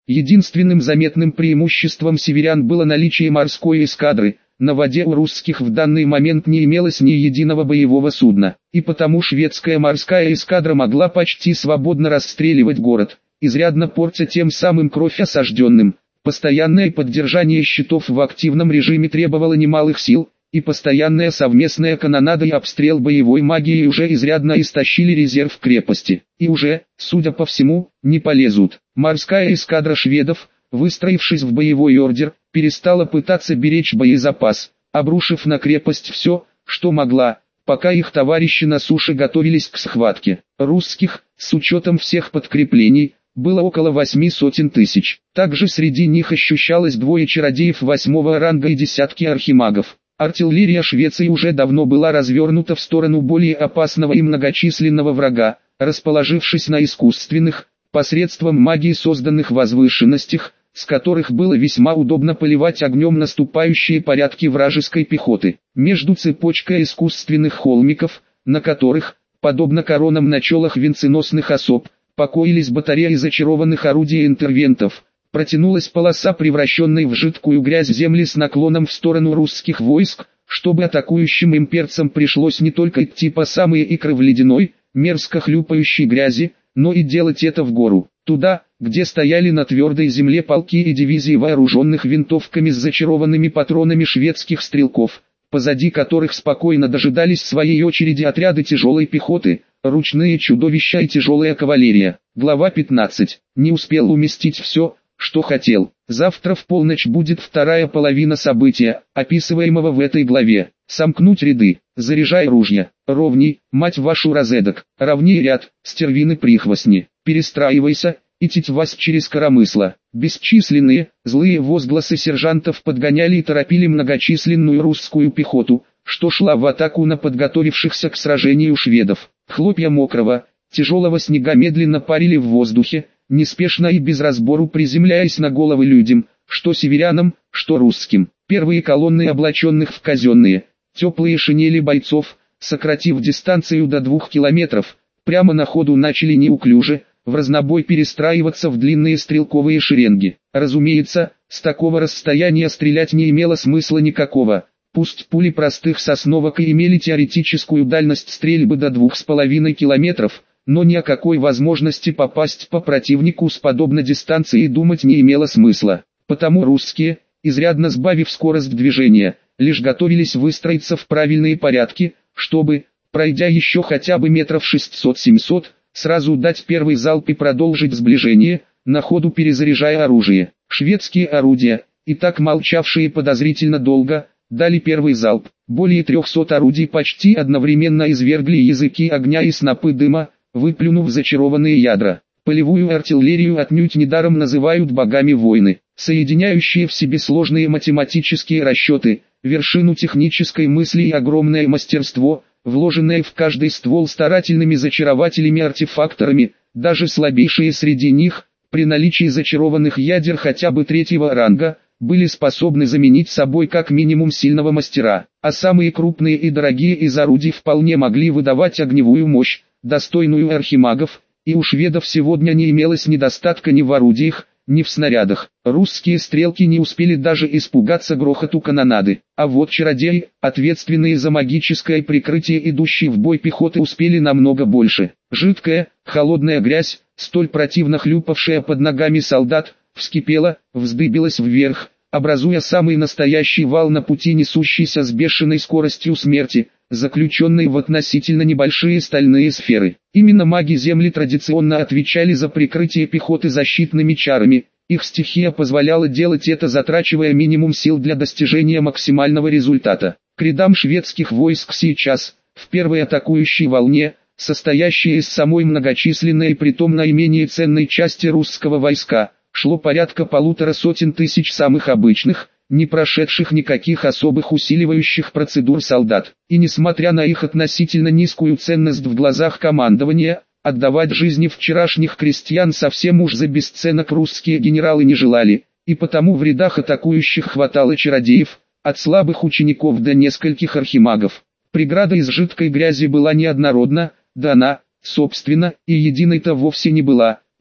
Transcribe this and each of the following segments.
Единственным заметным преимуществом северян было наличие морской эскадры. На воде у русских в данный момент не имелось ни единого боевого судна, и потому шведская морская эскадра могла почти свободно расстреливать город, изрядно портя тем самым кровь осажденным. Постоянное поддержание щитов в активном режиме требовало немалых сил, и постоянная совместная канонада и обстрел боевой магией уже изрядно истощили резерв крепости, и уже, судя по всему, не полезут. Морская эскадра шведов, выстроившись в боевой ордер, перестала пытаться беречь боезапас, обрушив на крепость все, что могла, пока их товарищи на суше готовились к схватке. Русских, с учетом всех подкреплений, было около 800 тысяч. Также среди них ощущалось двое чародеев 8-го ранга и десятки архимагов. Артиллерия Швеции уже давно была развернута в сторону более опасного и многочисленного врага, расположившись на искусственных, посредством магии созданных возвышенностях, с которых было весьма удобно поливать огнем наступающие порядки вражеской пехоты. Между цепочкой искусственных холмиков, на которых, подобно коронам на челах венценосных особ, покоились батареи зачарованных орудий интервентов, протянулась полоса превращенной в жидкую грязь земли с наклоном в сторону русских войск, чтобы атакующим имперцам пришлось не только идти по самые икры в ледяной, мерзко хлюпающей грязи, но и делать это в гору, туда, где стояли на твердой земле полки и дивизии вооруженных винтовками с зачарованными патронами шведских стрелков, позади которых спокойно дожидались своей очереди отряды тяжелой пехоты, ручные чудовища и тяжелая кавалерия. Глава 15. Не успел уместить все, что хотел. Завтра в полночь будет вторая половина события, описываемого в этой главе. Сомкнуть ряды, заряжай ружья, ровней, мать вашу розедок, равни ряд, стервины-прихвостни, перестраивайся, и тить-вась через коромысла. Бесчисленные, злые возгласы сержантов подгоняли и торопили многочисленную русскую пехоту, что шла в атаку на подготовившихся к сражению шведов. Хлопья мокрого, тяжелого снега медленно парили в воздухе, неспешно и без разбору приземляясь на головы людям, что северянам, что русским. Первые колонны облаченных в казенные, теплые шинели бойцов, сократив дистанцию до 2 километров, прямо на ходу начали неуклюже, в разнобой перестраиваться в длинные стрелковые шеренги. Разумеется, с такого расстояния стрелять не имело смысла никакого. Пусть пули простых сосновок и имели теоретическую дальность стрельбы до 2,5 километров, но ни о какой возможности попасть по противнику с подобной дистанции думать не имело смысла. Потому русские, изрядно сбавив скорость движения, лишь готовились выстроиться в правильные порядки, чтобы, пройдя еще хотя бы метров 600-700, сразу дать первый залп и продолжить сближение, на ходу перезаряжая оружие. Шведские орудия, и так молчавшие подозрительно долго, дали первый залп. Более 300 орудий почти одновременно извергли языки огня и снопы дыма, выплюнув зачарованные ядра. Полевую артиллерию отнюдь недаром называют богами войны, соединяющие в себе сложные математические расчеты, вершину технической мысли и огромное мастерство, вложенное в каждый ствол старательными зачарователями-артефакторами, даже слабейшие среди них, при наличии зачарованных ядер хотя бы 3-го ранга, были способны заменить собой как минимум сильного мастера, а самые крупные и дорогие из орудий вполне могли выдавать огневую мощь, достойную архимагов, и у шведов сегодня не имелось недостатка ни в орудиях, ни в снарядах. Русские стрелки не успели даже испугаться грохоту канонады, а вот чародеи, ответственные за магическое прикрытие идущей в бой пехоты, успели намного больше. Жидкая, холодная грязь, столь противно хлюпавшая под ногами солдат, вскипела, вздыбилась вверх, образуя самый настоящий вал на пути, несущийся с бешеной скоростью смерти, заключенный в относительно небольшие стальные сферы. Именно маги Земли традиционно отвечали за прикрытие пехоты защитными чарами, их стихия позволяла делать это, затрачивая минимум сил для достижения максимального результата. К рядам шведских войск сейчас, в первой атакующей волне, состоящей из самой многочисленной и притом наименее ценной части русского войска, шло порядка 150 тысяч самых обычных, не прошедших никаких особых усиливающих процедур солдат. И несмотря на их относительно низкую ценность в глазах командования, отдавать жизни вчерашних крестьян совсем уж за бесценок русские генералы не желали, и потому в рядах атакующих хватало чародеев, от слабых учеников до нескольких архимагов. Преграда из жидкой грязи была неоднородна, да она, собственно, и единой-то вовсе не была.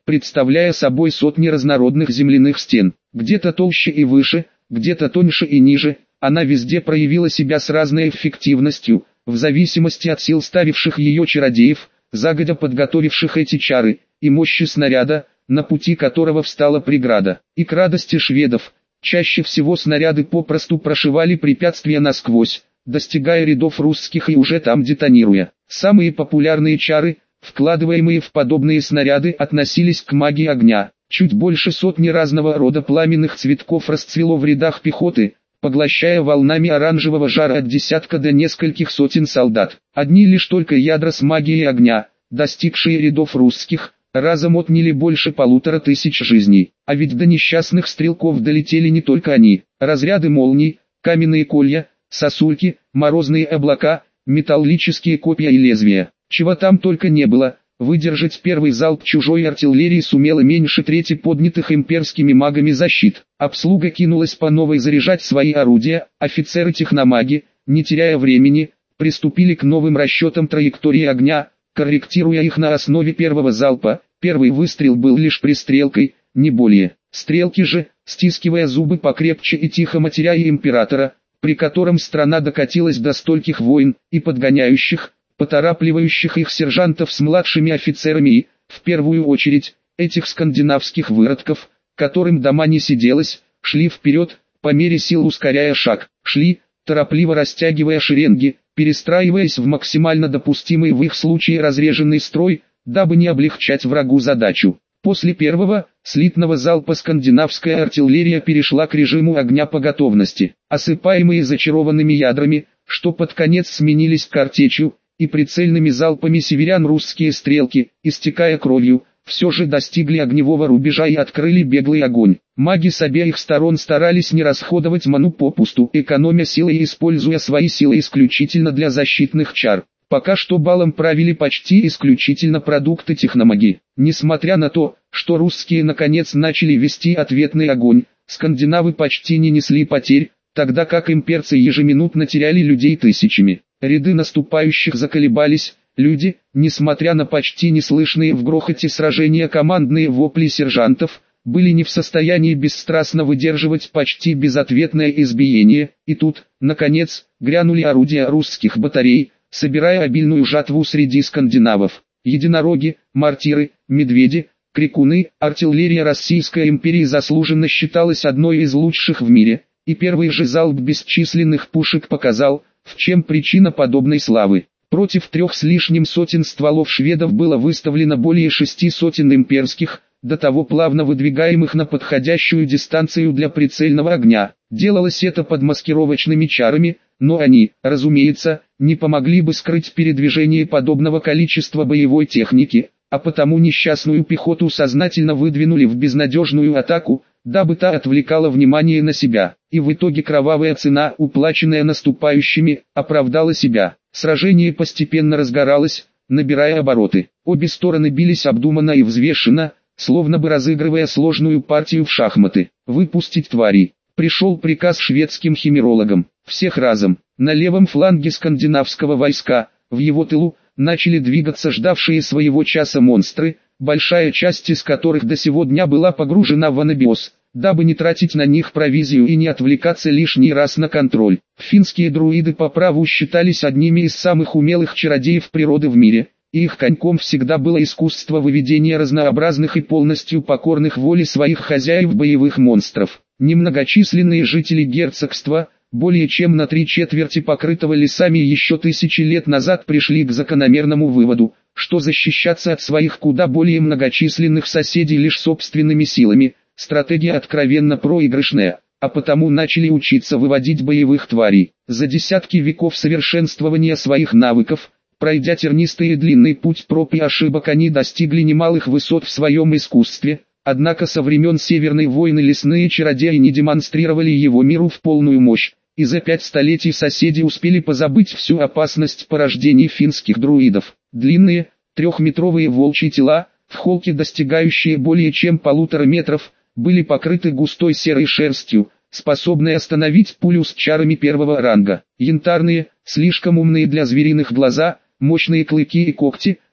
представляя собой сотни разнородных земляных стен, где-то толще и выше, где-то тоньше и ниже. Она везде проявила себя с разной эффективностью, в зависимости от сил ставивших ее чародеев, загодя подготовивших эти чары, и мощи снаряда, на пути которого встала преграда. И к радости шведов, чаще всего снаряды попросту прошивали препятствия насквозь, достигая рядов русских и уже там детонируя. Самые популярные чары, вкладываемые в подобные снаряды, относились к магии огня. Чуть больше сотни разного рода пламенных цветков расцвело в рядах пехоты, поглощая волнами оранжевого жара от десятка до нескольких сотен солдат. Одни лишь только ядра с магией огня, достигшие рядов русских, разом отняли больше 1500 жизней. А ведь до несчастных стрелков долетели не только они. Разряды молний, каменные колья, сосульки, морозные облака, металлические копья и лезвия. Чего там только не было. Выдержать первый залп чужой артиллерии сумело меньше трети поднятых имперскими магами защит. Обслуга кинулась по новой заряжать свои орудия, офицеры-техномаги, не теряя времени, приступили к новым расчетам траектории огня, корректируя их на основе первого залпа. Первый выстрел был лишь пристрелкой, не более. Стрелки же, стискивая зубы покрепче и тихо матеря императора, при котором страна докатилась до стольких войн, и подгоняющих, поторапливающих их сержантов с младшими офицерами и, в первую очередь, этих скандинавских выродков, которым дома не сиделось, шли вперед, по мере сил ускоряя шаг, шли, торопливо растягивая шеренги, перестраиваясь в максимально допустимый в их случае разреженный строй, дабы не облегчать врагу задачу. После первого, слитного залпа скандинавская артиллерия перешла к режиму огня по готовности, осыпаемые зачарованными ядрами, что под конец сменились картечью, и прицельными залпами северян русские стрелки, истекая кровью, все же достигли огневого рубежа и открыли беглый огонь. Маги с обеих сторон старались не расходовать ману попусту, экономя силы и используя свои силы исключительно для защитных чар. Пока что балом правили почти исключительно продукты техномагии. Несмотря на то, что русские наконец начали вести ответный огонь, скандинавы почти не несли потерь, тогда как имперцы ежеминутно теряли людей тысячами. Ряды наступающих заколебались, люди, несмотря на почти неслышные в грохоте сражения командные вопли сержантов, были не в состоянии бесстрастно выдерживать почти безответное избиение, и тут, наконец, грянули орудия русских батарей, собирая обильную жатву среди скандинавов. Единороги, мортиры, медведи, крикуны, артиллерия Российской империи заслуженно считалась одной из лучших в мире, и первый же залп бесчисленных пушек показал, в чем причина подобной славы. Против 3 с лишним сотен стволов шведов было выставлено более 6 сотен имперских, до того плавно выдвигаемых на подходящую дистанцию для прицельного огня. Делалось это под маскировочными чарами, но они, разумеется, не помогли бы скрыть передвижение подобного количества боевой техники, а потому несчастную пехоту сознательно выдвинули в безнадежную атаку, дабы та отвлекала внимание на себя, и в итоге кровавая цена, уплаченная наступающими, оправдала себя. Сражение постепенно разгоралось, набирая обороты. Обе стороны бились обдуманно и взвешенно, словно бы разыгрывая сложную партию в шахматы. Выпустить тварей. Пришел приказ шведским химерологам. Всех разом. На левом фланге скандинавского войска, в его тылу, начали двигаться ждавшие своего часа монстры, большая часть из которых до сего дня была погружена в анабиоз, дабы не тратить на них провизию и не отвлекаться лишний раз на контроль. Финские друиды по праву считались одними из самых умелых чародеев природы в мире, и их коньком всегда было искусство выведения разнообразных и полностью покорных воле своих хозяев боевых монстров. Немногочисленные жители герцогства, более чем на 3/4 покрытого лесами еще тысячи лет назад, пришли к закономерному выводу, что защищаться от своих куда более многочисленных соседей лишь собственными силами – стратегия откровенно проигрышная, а потому начали учиться выводить боевых тварей. За десятки веков совершенствования своих навыков, пройдя тернистый и длинный путь проб и ошибок, они достигли немалых высот в своем искусстве, однако со времен Северной войны лесные чародеи не демонстрировали его миру в полную мощь, и за 5 столетий соседи успели позабыть всю опасность порождений финских друидов. Длинные, 3-метровые волчьи тела, в холке достигающие более чем 1,5 метров, были покрыты густой серой шерстью, способной остановить пулю с чарами первого ранга. Янтарные, слишком умные для звериных глаза, мощные клыки и когти,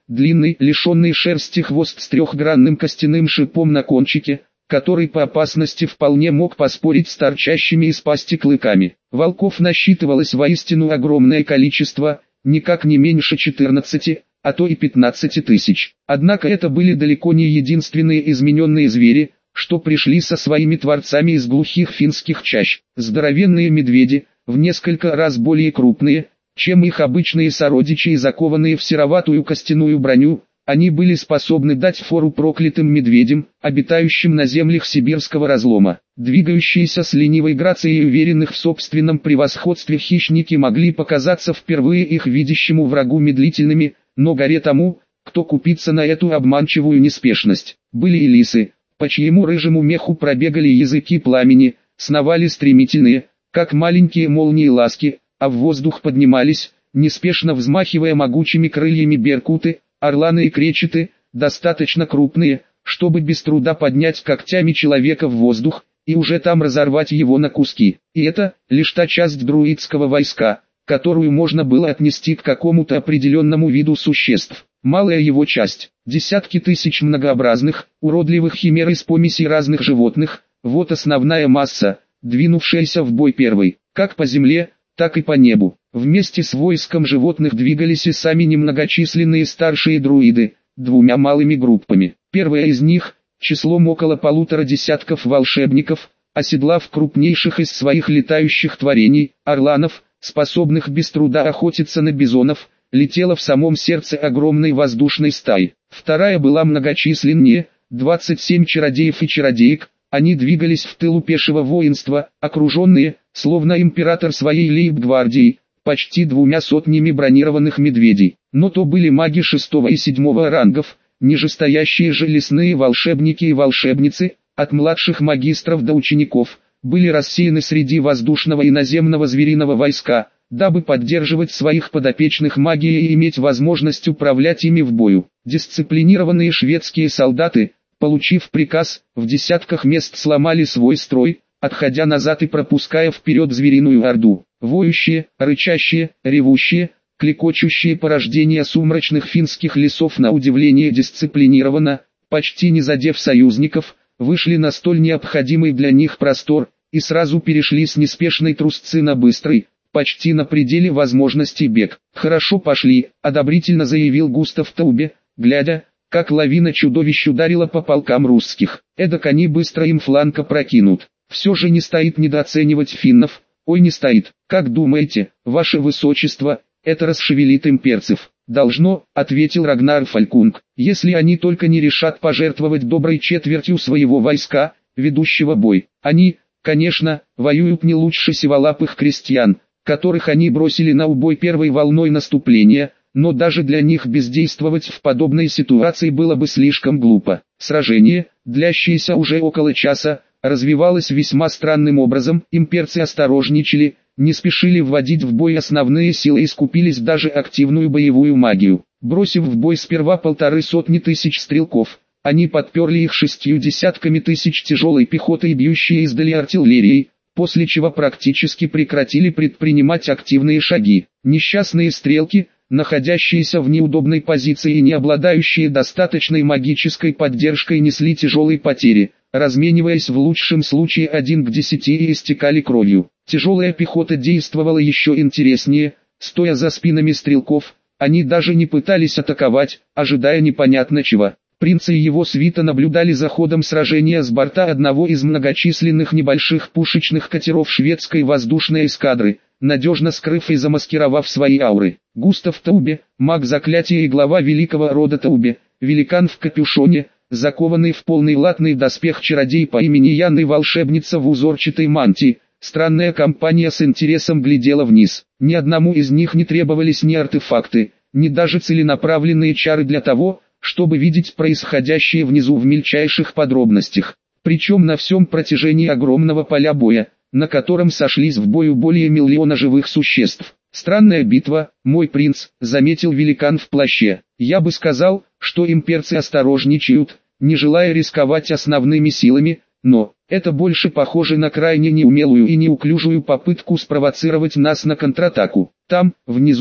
длинный, лишенный шерсти хвост с трехгранным костяным шипом на кончике, который по опасности вполне мог поспорить с торчащими из пасти клыками. Волков насчитывалось воистину огромное количество, никак не меньше 14, а то и 15 тысяч. Однако это были далеко не единственные измененные звери, что пришли со своими творцами из глухих финских чащ. Здоровенные медведи, в несколько раз более крупные, чем их обычные сородичи и закованные в сероватую костяную броню, они были способны дать фору проклятым медведям, обитающим на землях сибирского разлома. Двигающиеся с ленивой грацией уверенных в собственном превосходстве хищники могли показаться впервые их видящему врагу медлительными, но горе тому, кто купится на эту обманчивую неспешность. Были и лисы, по чьему рыжему меху пробегали языки пламени, сновали стремительные, как маленькие молнии ласки, а в воздух поднимались, неспешно взмахивая могучими крыльями беркуты, орланы и кречеты, достаточно крупные, чтобы без труда поднять когтями человека в воздух, и уже там разорвать его на куски. И это лишь та часть друидского войска, которую можно было отнести к какому-то определенному виду существ. Малая его часть, десятки тысяч многообразных, уродливых химер из помесей разных животных, вот основная масса, двинувшаяся в бой первой, как по земле, так и по небу. Вместе с войском животных двигались и сами немногочисленные старшие друиды, двумя малыми группами. Первая из них, числом около 1,5 десятков волшебников, оседлав крупнейших из своих летающих творений, орланов, способных без труда охотиться на бизонов, летела в самом сердце огромной воздушной стаи. Вторая была многочисленнее, 27 чародеев и чародеек, они двигались в тылу пешего воинства, окруженные, словно император своей лейб-гвардией, почти 200 бронированных медведей. Но то были маги 6 и 7 рангов, нижестоящие же лесные волшебники и волшебницы, от младших магистров до учеников, были рассеяны среди воздушного и наземного звериного войска, дабы поддерживать своих подопечных магией и иметь возможность управлять ими в бою. Дисциплинированные шведские солдаты, получив приказ, в десятках мест сломали свой строй, отходя назад и пропуская вперед звериную орду. Воющие, рычащие, ревущие, клекочущие порождения сумрачных финских лесов на удивление дисциплинированно, почти не задев союзников, вышли на столь необходимый для них простор, и сразу перешли с неспешной трусцы на быстрый, почти на пределе возможностей бег. «Хорошо пошли», — одобрительно заявил Густав Таубе, глядя, как лавина чудовищ ударила по полкам русских. Эдак они быстро им фланга прокинут. Все же не стоит недооценивать финнов. Ой, не стоит. Как думаете, ваше высочество, это расшевелит имперцев? Должно, ответил Рагнар Фалькунг, если они только не решат пожертвовать доброй четвертью своего войска, ведущего бой. Они, конечно, воюют не лучше сиволапых крестьян, которых они бросили на убой первой волной наступления, но даже для них бездействовать в подобной ситуации было бы слишком глупо. Сражение, длящееся уже около часа, развивалось весьма странным образом. Имперцы осторожничали, не спешили вводить в бой основные силы и скупились даже активную боевую магию. Бросив в бой сперва 150 тысяч стрелков, они подперли их 60 тысяч тяжелой пехоты и бьющей издали артиллерией, после чего практически прекратили предпринимать активные шаги. Несчастные стрелки, находящиеся в неудобной позиции и не обладающие достаточной магической поддержкой, несли тяжелые потери, размениваясь в лучшем случае 1 к 10 и истекали кровью. Тяжелая пехота действовала еще интереснее, стоя за спинами стрелков, они даже не пытались атаковать, ожидая непонятно чего. Принц и его свита наблюдали за ходом сражения с борта одного из многочисленных небольших пушечных катеров шведской воздушной эскадры, надежно скрыв и замаскировав свои ауры. Густав Таубе, маг заклятия и глава великого рода Таубе, великан в капюшоне, закованный в полный латный доспех чародей по имени Ян и волшебница в узорчатой мантии. Странная компания с интересом глядела вниз. Ни одному из них не требовались ни артефакты, ни даже целенаправленные чары для того, чтобы видеть происходящее внизу в мельчайших подробностях. Причем на всем протяжении огромного поля боя, на котором сошлись в бою более миллиона живых существ. «Странная битва, мой принц», — заметил великан в плаще. «Я бы сказал, что имперцы осторожничают, не желая рисковать основными силами, но это больше похоже на крайне неумелую и неуклюжую попытку спровоцировать нас на контратаку. Там, внизу,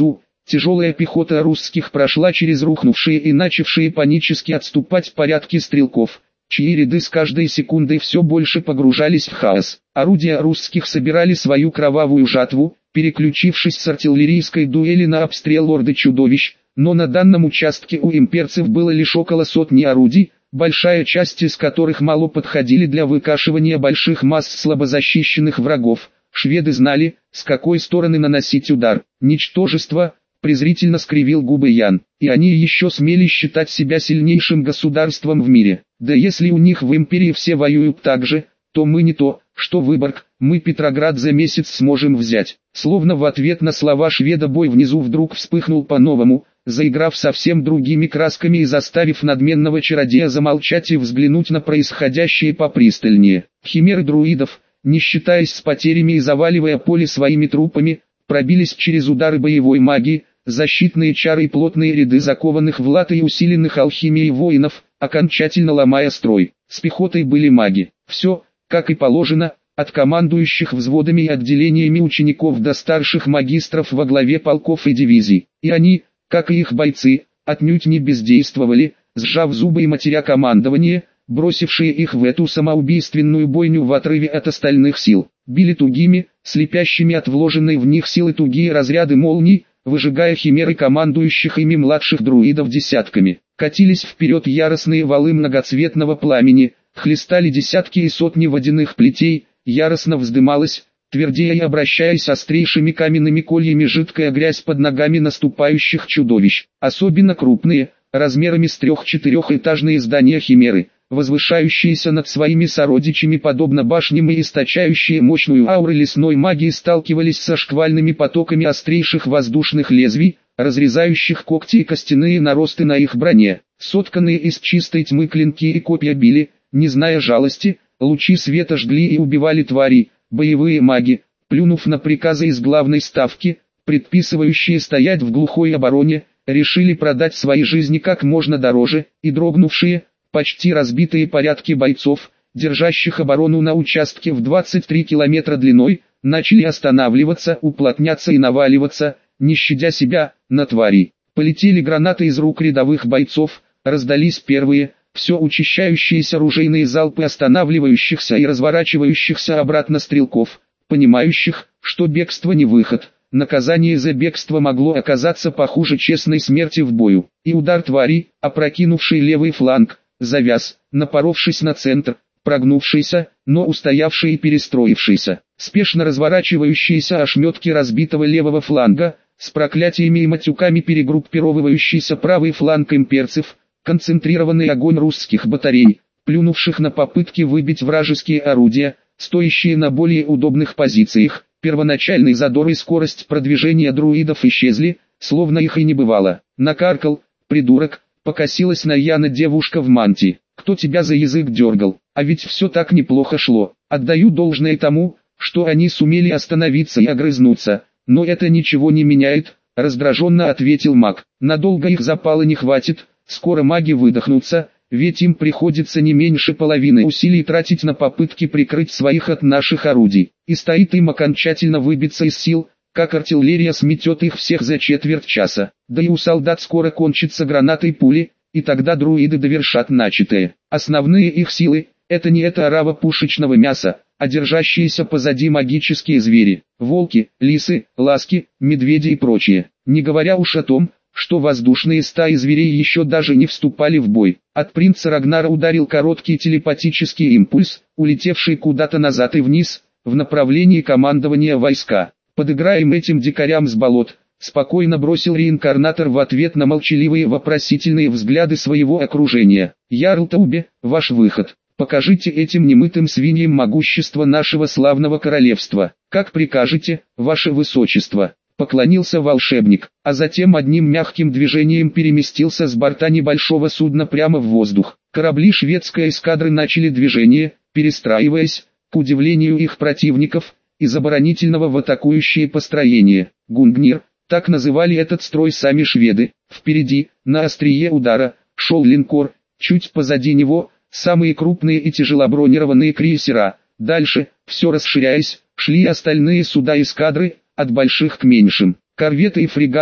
Тяжелая пехота русских прошла через рухнувшие и начавшие панически отступать порядки стрелков, чьи ряды с каждой секундой все больше погружались в хаос. Орудия русских собирали свою кровавую жатву, переключившись с артиллерийской дуэли на обстрел орды чудовищ, но на данном участке у имперцев было лишь около сотни орудий, большая часть из которых мало подходили для выкашивания больших масс слабозащищенных врагов. Шведы знали, с какой стороны наносить удар. Ничтожество, презрительно скривил губы Ян, и они еще смели считать себя сильнейшим государством в мире. Да если у них в империи все воюют так же, то мы не то, что Выборг, мы Петроград за месяц сможем взять. Словно в ответ на слова шведа бой внизу вдруг вспыхнул по-новому, заиграв совсем другими красками и заставив надменного чародея замолчать и взглянуть на происходящее попристальнее. Химеры друидов, не считаясь с потерями и заваливая поле своими трупами, пробились через удары боевой магии, защитные чары и плотные ряды закованных в латы и усиленных алхимией воинов, окончательно ломая строй. С пехотой были маги. Все, как и положено, от командующих взводами и отделениями учеников до старших магистров во главе полков и дивизий. И они, как и их бойцы, отнюдь не бездействовали, сжав зубы и матеря командование, бросившие их в эту самоубийственную бойню в отрыве от остальных сил. Били тугими, слепящими от вложенной в них силы тугие разряды молний, выжигая химеры командующих ими младших друидов десятками. Катились вперед яростные валы многоцветного пламени, хлестали десятки и сотни водяных плетей, яростно вздымалась, твердея и обращаясь острейшими каменными кольями жидкая грязь под ногами наступающих чудовищ. Особенно крупные, размерами с 3-4-этажные здания химеры, возвышающиеся над своими сородичами подобно башням и источающие мощную ауру лесной магии, сталкивались со шквальными потоками острейших воздушных лезвий, разрезающих когти и костяные наросты на их броне. Сотканные из чистой тьмы клинки и копья били, не зная жалости, лучи света жгли и убивали тварей. Боевые маги, плюнув на приказы из главной ставки, предписывающие стоять в глухой обороне, решили продать свои жизни как можно дороже, и дрогнувшие, почти разбитые порядки бойцов, держащих оборону на участке в 23 километра длиной, начали останавливаться, уплотняться и наваливаться, не щадя себя, на твари. Полетели гранаты из рук рядовых бойцов, раздались первые, все учащающиеся ружейные залпы останавливающихся и разворачивающихся обратно стрелков, понимающих, что бегство не выход. Наказание за бегство могло оказаться похуже честной смерти в бою. И удар твари, опрокинувший левый фланг, завяз, напоровшись на центр, прогнувшийся, но устоявший и перестроившийся. Спешно разворачивающиеся ошметки разбитого левого фланга, с проклятиями и матюками перегруппировывающийся правый фланг имперцев, концентрированный огонь русских батарей, плюнувших на попытки выбить вражеские орудия, стоящие на более удобных позициях. Первоначальный задор и скорость продвижения друидов исчезли, словно их и не бывало. Накаркал, придурок, покосилась на Яна девушка в мантии. Кто тебя за язык дергал? А ведь все так неплохо шло. Отдаю должное тому, что они сумели остановиться и огрызнуться, но это ничего не меняет, раздраженно ответил маг. Надолго их запала не хватит, скоро маги выдохнутся, ведь им приходится не меньше половины усилий тратить на попытки прикрыть своих от наших орудий. И стоит им окончательно выбиться из сил, как артиллерия сметет их всех за четверть часа. Да и у солдат скоро кончатся гранаты и пули, и тогда друиды довершат начатое. Основные их силы – это не эта орава пушечного мяса, а держащиеся позади магические звери, волки, лисы, ласки, медведи и прочее. Не говоря уж о том, что воздушные стаи зверей еще даже не вступали в бой. От принца Рагнара ударил короткий телепатический импульс, улетевший куда-то назад и вниз, в направлении командования войска. «Подыграем этим дикарям с болот», — спокойно бросил реинкарнатор в ответ на молчаливые вопросительные взгляды своего окружения. «Ярл Таубе, ваш выход. Покажите этим немытым свиньям могущество нашего славного королевства. Как прикажете, ваше высочество». Поклонился волшебник, а затем одним мягким движением переместился с борта небольшого судна прямо в воздух. Корабли шведской эскадры начали движение, перестраиваясь, к удивлению их противников, из оборонительного в атакующее построение. Гунгнир, так называли этот строй сами шведы. Впереди, на острие удара, шел линкор, чуть позади него, самые крупные и тяжелобронированные крейсера. Дальше, все расширяясь, шли остальные суда эскадры, от больших к меньшим. Корветы и фрегаты,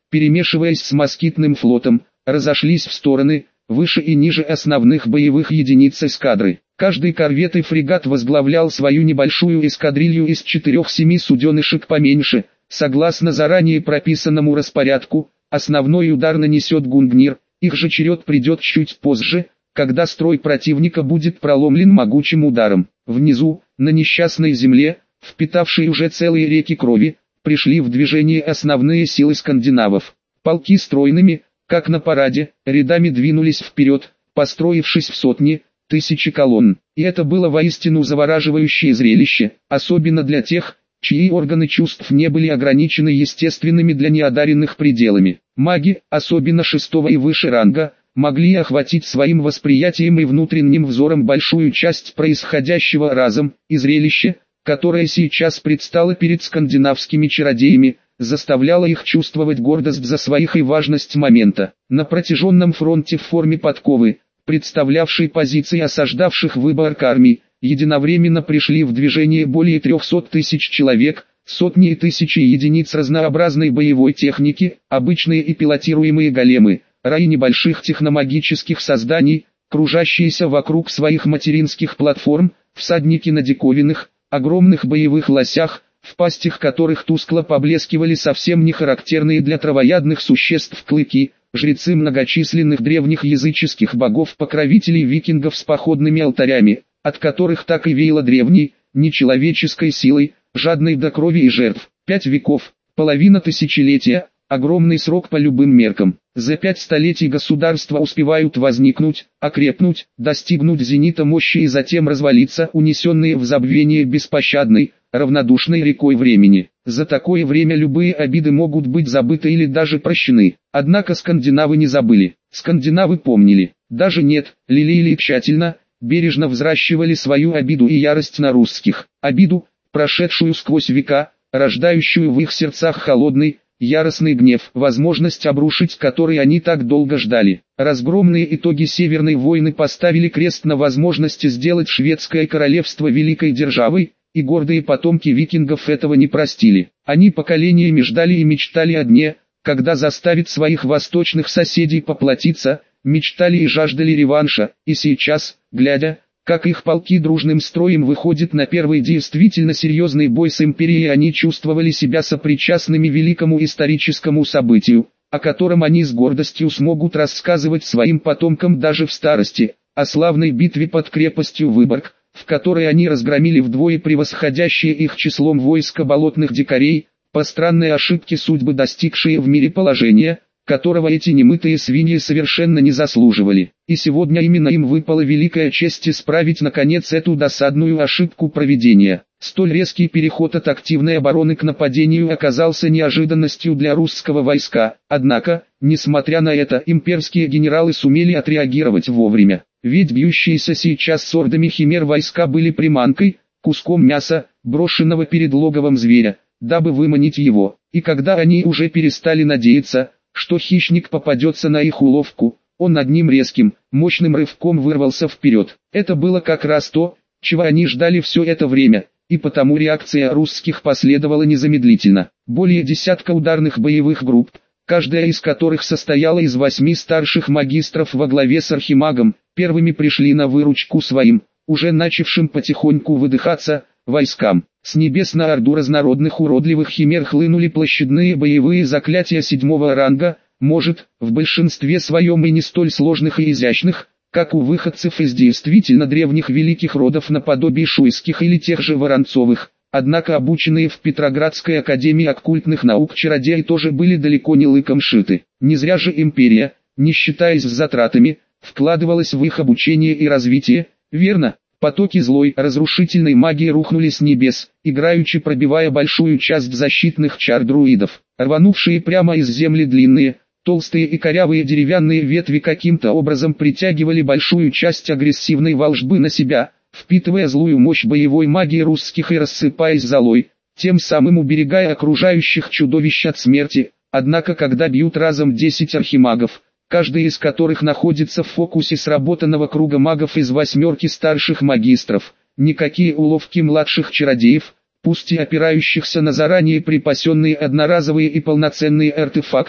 перемешиваясь с москитным флотом, разошлись в стороны, выше и ниже основных боевых единиц эскадры. Каждый корвет и фрегат возглавлял свою небольшую эскадрилью из 4-7 суденышек поменьше. Согласно заранее прописанному распорядку, основной удар нанесет Гунгнир, их же черед придет чуть позже, когда строй противника будет проломлен могучим ударом. Внизу, на несчастной земле, впитавшей уже целые реки крови, пришли в движение основные силы скандинавов. Полки стройными, как на параде, рядами двинулись вперед, построившись в сотни, тысячи колонн. И это было воистину завораживающее зрелище, особенно для тех, чьи органы чувств не были ограничены естественными для неодаренных пределами. Маги, особенно 6-го и выше ранга, могли охватить своим восприятием и внутренним взором большую часть происходящего разом, и зрелище, которое сейчас предстало перед скандинавскими чародеями, заставляло их чувствовать гордость за своих и важность момента. На протяженном фронте в форме подковы, представлявшей позиции осаждавших Выборг армий, единовременно пришли в движение более 300 тысяч человек, сотни и тысячи единиц разнообразной боевой техники, обычные и пилотируемые големы, раи небольших техномагических созданий, кружащиеся вокруг своих материнских платформ, всадники на диковинных, огромных боевых лосях, в пастях которых тускло поблескивали совсем не характерные для травоядных существ клыки, жрецы многочисленных древних языческих богов-покровителей викингов с походными алтарями, от которых так и веяло древней, нечеловеческой силой, жадной до крови и жертв. 5 веков, половина тысячелетия, огромный срок по любым меркам. За 5 столетий государства успевают возникнуть, окрепнуть, достигнуть зенита мощи и затем развалиться, унесенные в забвение беспощадной, равнодушной рекой времени. За такое время любые обиды могут быть забыты или даже прощены. Однако скандинавы не забыли. Скандинавы помнили, даже нет, лелеяли тщательно, бережно взращивали свою обиду и ярость на русских. Обиду, прошедшую сквозь века, рождающую в их сердцах холодный, яростный гнев, возможность обрушить который они так долго ждали. Разгромные итоги Северной войны поставили крест на возможности сделать шведское королевство великой державой, и гордые потомки викингов этого не простили. Они поколениями ждали и мечтали о дне, когда заставят своих восточных соседей поплатиться, мечтали и жаждали реванша, и сейчас, глядя, как их полки дружным строем выходят на первый действительно серьезный бой с империей, они чувствовали себя сопричастными великому историческому событию, о котором они с гордостью смогут рассказывать своим потомкам даже в старости, о славной битве под крепостью Выборг, в которой они разгромили вдвое превосходящее их числом войско болотных дикарей, по странной ошибке судьбы достигшие в мире положения, которого эти немытые свиньи совершенно не заслуживали. И сегодня именно им выпала великая честь исправить наконец эту досадную ошибку провидения. Столь резкий переход от активной обороны к нападению оказался неожиданностью для русского войска, однако, несмотря на это, имперские генералы сумели отреагировать вовремя. Ведь бьющиеся сейчас с ордами химер войска были приманкой, куском мяса, брошенного перед логовом зверя, дабы выманить его. И когда они уже перестали надеяться, что хищник попадется на их уловку, он одним резким, мощным рывком вырвался вперед. Это было как раз то, чего они ждали все это время, и потому реакция русских последовала незамедлительно. Более десятка ударных боевых групп, каждая из которых состояла из 8 старших магистров во главе с архимагом, первыми пришли на выручку своим, уже начавшим потихоньку выдыхаться, войскам. С небес на орду разнородных уродливых химер хлынули площадные боевые заклятия 7-го ранга, может, в большинстве своем и не столь сложных и изящных, как у выходцев из действительно древних великих родов наподобие шуйских или тех же воронцовых. Однако обученные в Петроградской академии оккультных наук чародеи тоже были далеко не лыком шиты. Не зря же империя, не считаясь с затратами, вкладывалась в их обучение и развитие, верно? Потоки злой, разрушительной магии рухнули с небес, играючи пробивая большую часть защитных чар друидов. Рванувшие прямо из земли длинные, толстые и корявые деревянные ветви каким-то образом притягивали большую часть агрессивной волшбы на себя, впитывая злую мощь боевой магии русских и рассыпаясь золой, тем самым уберегая окружающих чудовищ от смерти. Однако когда бьют разом 10 архимагов, каждый из которых находится в фокусе сработанного круга магов из 8 старших магистров, никакие уловки младших чародеев, пусть и опирающихся на заранее припасенные одноразовые и полноценные артефакты,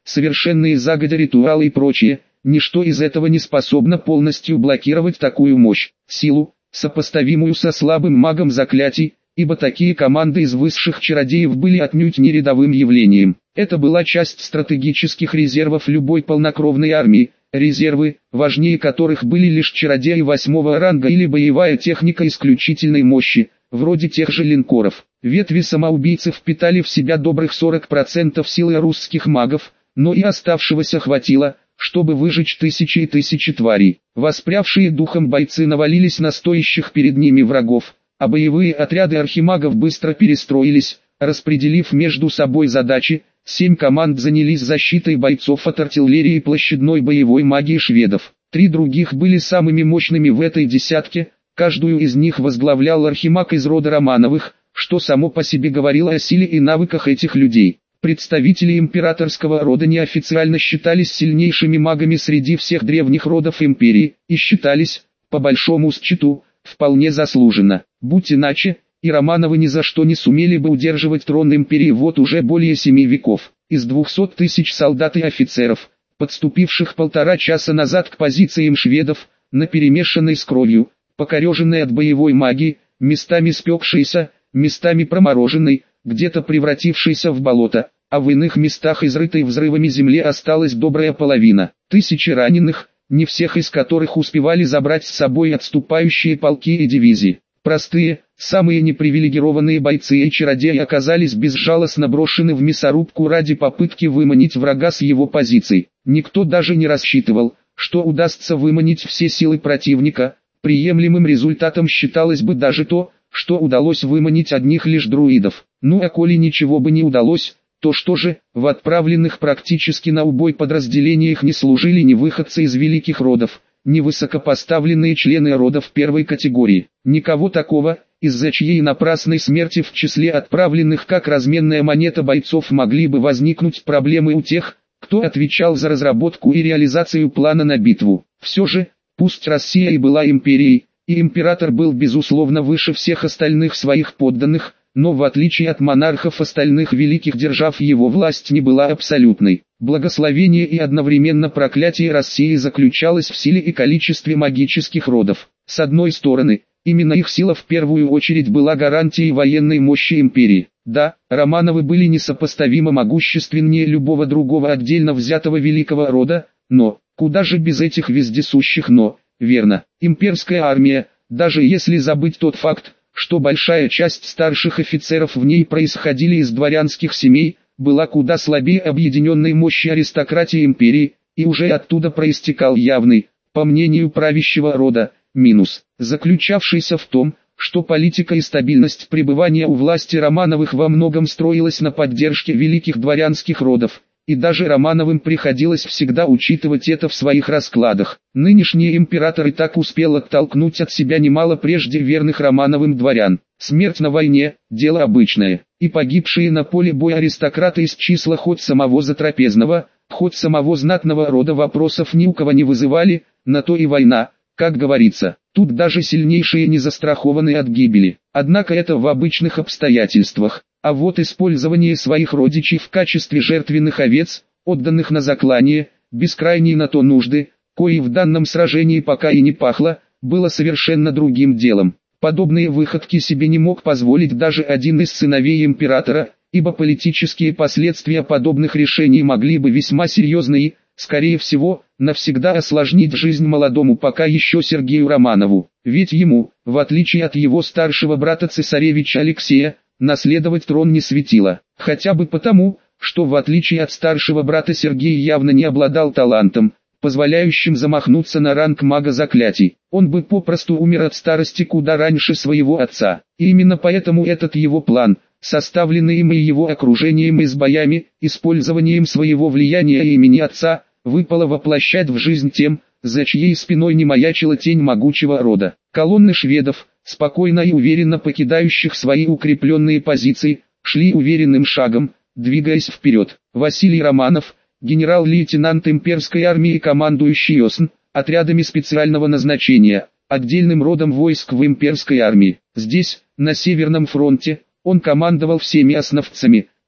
совершенные загодя ритуалы и прочее, ничто из этого не способно полностью блокировать такую мощь, силу, сопоставимую со слабым магом заклятий, ибо такие команды из высших чародеев были отнюдь не рядовым явлением. Это была часть стратегических резервов любой полнокровной армии, резервы, важнее которых были лишь чародеи 8-го ранга или боевая техника исключительной мощи, вроде тех же линкоров. Ветви самоубийцев впитали в себя добрых 40% силы русских магов, но и оставшегося хватило, чтобы выжечь тысячи и тысячи тварей. Воспрявшие духом бойцы навалились на стоящих перед ними врагов, а боевые отряды архимагов быстро перестроились, распределив между собой задачи. 7 команд занялись защитой бойцов от артиллерии и площадной боевой магии шведов. 3 других были самыми мощными в этой десятке, каждую из них возглавлял архимаг из рода Романовых, что само по себе говорило о силе и навыках этих людей. Представители императорского рода неофициально считались сильнейшими магами среди всех древних родов империи, и считались, по большому счету, вполне заслуженно. Будь иначе, и Романовы ни за что не сумели бы удерживать трон империи вот уже более 7 веков. Из 200 тысяч солдат и офицеров, подступивших 1,5 часа назад к позициям шведов, наперемешанной с кровью, покореженной от боевой магии, местами спекшейся, местами промороженной, где-то превратившейся в болото, а в иных местах изрытой взрывами земли осталась добрая половина. Тысячи раненых, не всех из которых успевали забрать с собой отступающие полки и дивизии. Простые, самые непривилегированные бойцы и чародеи оказались безжалостно брошены в мясорубку ради попытки выманить врага с его позиций. Никто даже не рассчитывал, что удастся выманить все силы противника. Приемлемым результатом считалось бы даже то, что удалось выманить одних лишь друидов. Ну а коли ничего бы не удалось, то что же, в отправленных практически на убой подразделениях не служили ни выходцы из великих родов, ни высокопоставленные члены родов первой категории. Никого такого, из-за чьей напрасной смерти в числе отправленных как разменная монета бойцов могли бы возникнуть проблемы у тех, кто отвечал за разработку и реализацию плана на битву. Все же, пусть Россия и была империей, и император был безусловно выше всех остальных своих подданных, но в отличие от монархов остальных великих держав его власть не была абсолютной. Благословение и одновременно проклятие России заключалось в силе и количестве магических родов. С одной стороны, именно их сила в первую очередь была гарантией военной мощи империи. Да, Романовы были несопоставимо могущественнее любого другого отдельно взятого великого рода, но, куда же без этих вездесущих «но», верно, имперская армия, даже если забыть тот факт, что большая часть старших офицеров в ней происходили из дворянских семей, была куда слабее объединенной мощи аристократии империи, и уже оттуда проистекал явный, по мнению правящего рода, минус, заключавшийся в том, что политика и стабильность пребывания у власти Романовых во многом строилась на поддержке великих дворянских родов, и даже Романовым приходилось всегда учитывать это в своих раскладах. Нынешний император и так успел оттолкнуть от себя немало прежде верных Романовым дворян. Смерть на войне – дело обычное, и погибшие на поле боя аристократы из числа хоть самого затрапезного, хоть самого знатного рода вопросов ни у кого не вызывали, на то и война, как говорится. Тут даже сильнейшие не застрахованы от гибели. Однако это в обычных обстоятельствах. А вот использование своих родичей в качестве жертвенных овец, отданных на заклание, без крайней на то нужды, кои в данном сражении пока и не пахло, было совершенно другим делом. Подобные выходки себе не мог позволить даже один из сыновей императора, ибо политические последствия подобных решений могли бы весьма серьезно и, скорее всего, навсегда осложнить жизнь молодому пока еще Сергею Романову. Ведь ему, в отличие от его старшего брата цесаревича Алексея, наследовать трон не светило. Хотя бы потому, что в отличие от старшего брата Сергей явно не обладал талантом, позволяющим замахнуться на ранг мага заклятий. Он бы попросту умер от старости куда раньше своего отца. И именно поэтому этот его план, составленный им и его окружением и с боями, использованием своего влияния и имени отца, выпало воплощать в жизнь тем, за чьей спиной не маячила тень могучего рода. Колонны шведов, спокойно и уверенно покидающих свои укрепленные позиции, шли уверенным шагом, двигаясь вперед. Василий Романов, генерал-лейтенант имперской армии, командующий ОСН, отрядами специального назначения, отдельным родом войск в имперской армии. Здесь, на Северном фронте, он командовал всеми основцами,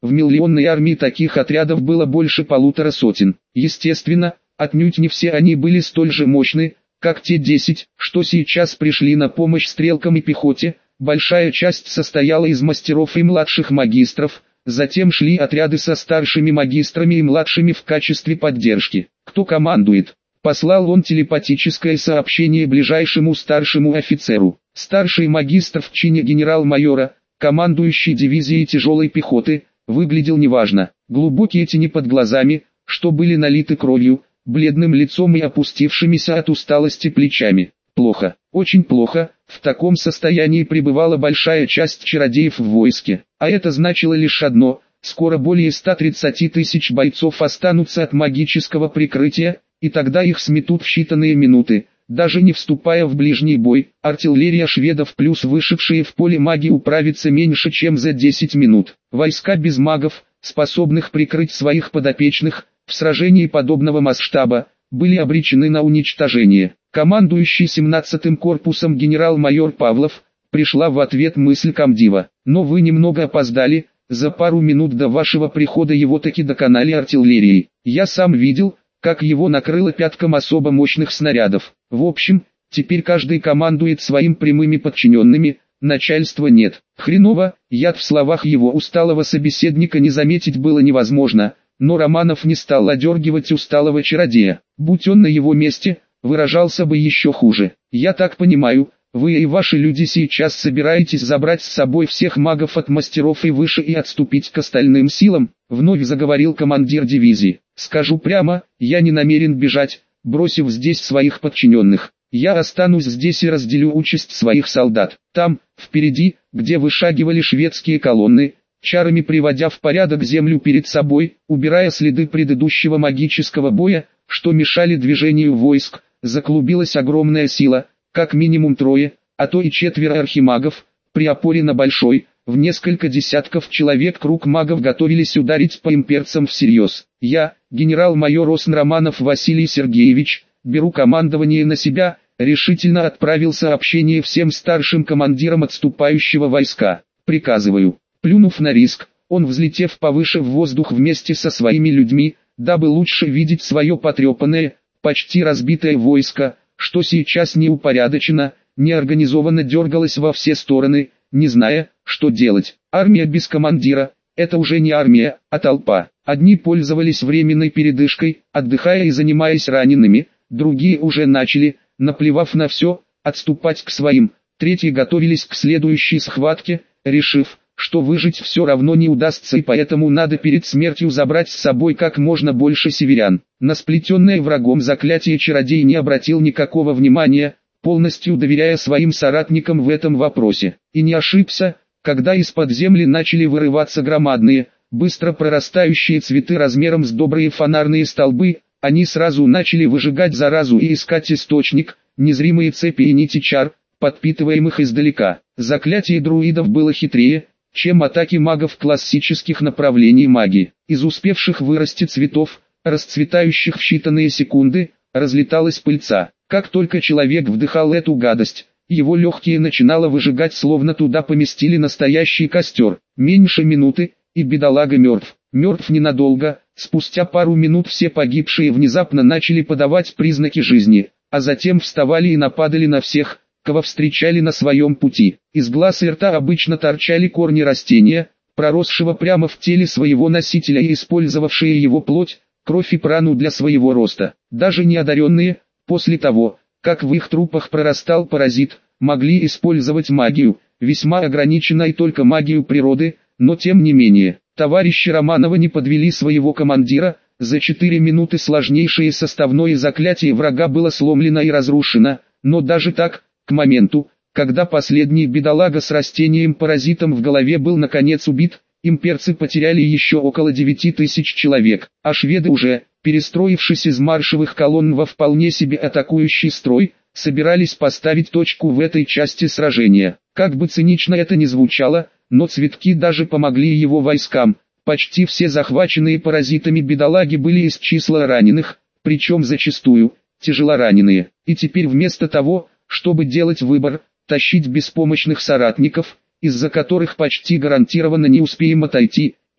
в миллионной армии таких отрядов было больше 1,5 сотни. Естественно, отнюдь не все они были столь же мощны, как те 10, что сейчас пришли на помощь стрелкам и пехоте. Большая часть состояла из мастеров и младших магистров, затем шли отряды со старшими магистрами и младшими в качестве поддержки. «Кто командует?» Послал он телепатическое сообщение ближайшему старшему офицеру. Старший магистр в чине генерал-майора, командующий дивизией тяжелой пехоты, выглядел неважно. Глубокие тени под глазами, что были налиты кровью, бледным лицом и опустившимися от усталости плечами. Плохо, очень плохо, в таком состоянии пребывала большая часть чародеев в войске. А это значило лишь одно: скоро более 130 тысяч бойцов останутся от магического прикрытия, и тогда их сметут в считанные минуты. Даже не вступая в ближний бой, артиллерия шведов плюс вышедшие в поле маги управятся меньше чем за 10 минут. Войска без магов, способных прикрыть своих подопечных, в сражении подобного масштаба, были обречены на уничтожение. Командующий 17-м корпусом генерал-майор Павлов, пришла в ответ мысль комдива. Но вы немного опоздали, за пару минут до вашего прихода его таки доконали артиллерией. Я сам видел, как его накрыло пятком особо мощных снарядов. В общем, теперь каждый командует своим прямыми подчиненными, начальства нет. Хреново, яд в словах его усталого собеседника не заметить было невозможно, но Романов не стал одергивать усталого чародея. Будь он на его месте, выражался бы еще хуже. «Я так понимаю, вы и ваши люди сейчас собираетесь забрать с собой всех магов от мастеров и выше и отступить к остальным силам», вновь заговорил командир дивизии. «Скажу прямо, я не намерен бежать, бросив здесь своих подчиненных. Я останусь здесь и разделю участь своих солдат. Там, впереди, где вышагивали шведские колонны, чарами приводя в порядок землю перед собой, убирая следы предыдущего магического боя, что мешали движению войск, заклубилась огромная сила, как минимум 3, а то и 4 архимагов. При опоре на большой, в несколько десятков человек круг магов готовились ударить по имперцам всерьез. Я, генерал-майор Осн Романов Василий Сергеевич, беру командование на себя, решительно отправил сообщение всем старшим командирам отступающего войска. Приказываю». Плюнув на риск, он, взлетев повыше в воздух вместе со своими людьми, дабы лучше видеть свое потрепанное, почти разбитое войско, что сейчас неупорядоченно, неорганизованно дергалось во все стороны, не зная, что делать. Армия без командира – это уже не армия, а толпа. Одни пользовались временной передышкой, отдыхая и занимаясь ранеными, другие уже начали, наплевав на все, отступать к своим, третьи готовились к следующей схватке, решив, что выжить все равно не удастся и поэтому надо перед смертью забрать с собой как можно больше северян. На сплетенное врагом заклятие чародей не обратил никакого внимания, полностью доверяя своим соратникам в этом вопросе. И не ошибся, когда из-под земли начали вырываться громадные, быстро прорастающие цветы размером с добрые фонарные столбы, они сразу начали выжигать заразу и искать источник, незримые цепи и нити чар, подпитываемых издалека. Заклятие друидов было хитрее, чем атаки магов классических направлений магии. Из успевших вырасти цветов, расцветающих в считанные секунды, разлеталась пыльца. Как только человек вдыхал эту гадость, его легкие начинало выжигать, словно туда поместили настоящий костер. Меньше минуты, и бедолага мертв. Мертв ненадолго, спустя пару минут все погибшие внезапно начали подавать признаки жизни, а затем вставали и нападали на всех, кого встречали на своем пути. Из глаз и рта обычно торчали корни растения, проросшего прямо в теле своего носителя и использовавшие его плоть, кровь и прану для своего роста. Даже неодаренные, после того, как в их трупах прорастал паразит, могли использовать магию, весьма ограниченно и только магию природы, но тем не менее. Товарищи Романова не подвели своего командира, за 4 минуты сложнейшее составное заклятие врага было сломлено и разрушено, но даже так, к моменту, когда последний бедолага с растением-паразитом в голове был наконец убит, имперцы потеряли еще около 9000 человек, а шведы уже, перестроившись из маршевых колонн во вполне себе атакующий строй, собирались поставить точку в этой части сражения. Как бы цинично это ни звучало, но цветки даже помогли его войскам. Почти все захваченные паразитами бедолаги были из числа раненых, причем зачастую тяжелораненые. И теперь вместо того, чтобы делать выбор, тащить беспомощных соратников, из-за которых почти гарантированно не успеем отойти,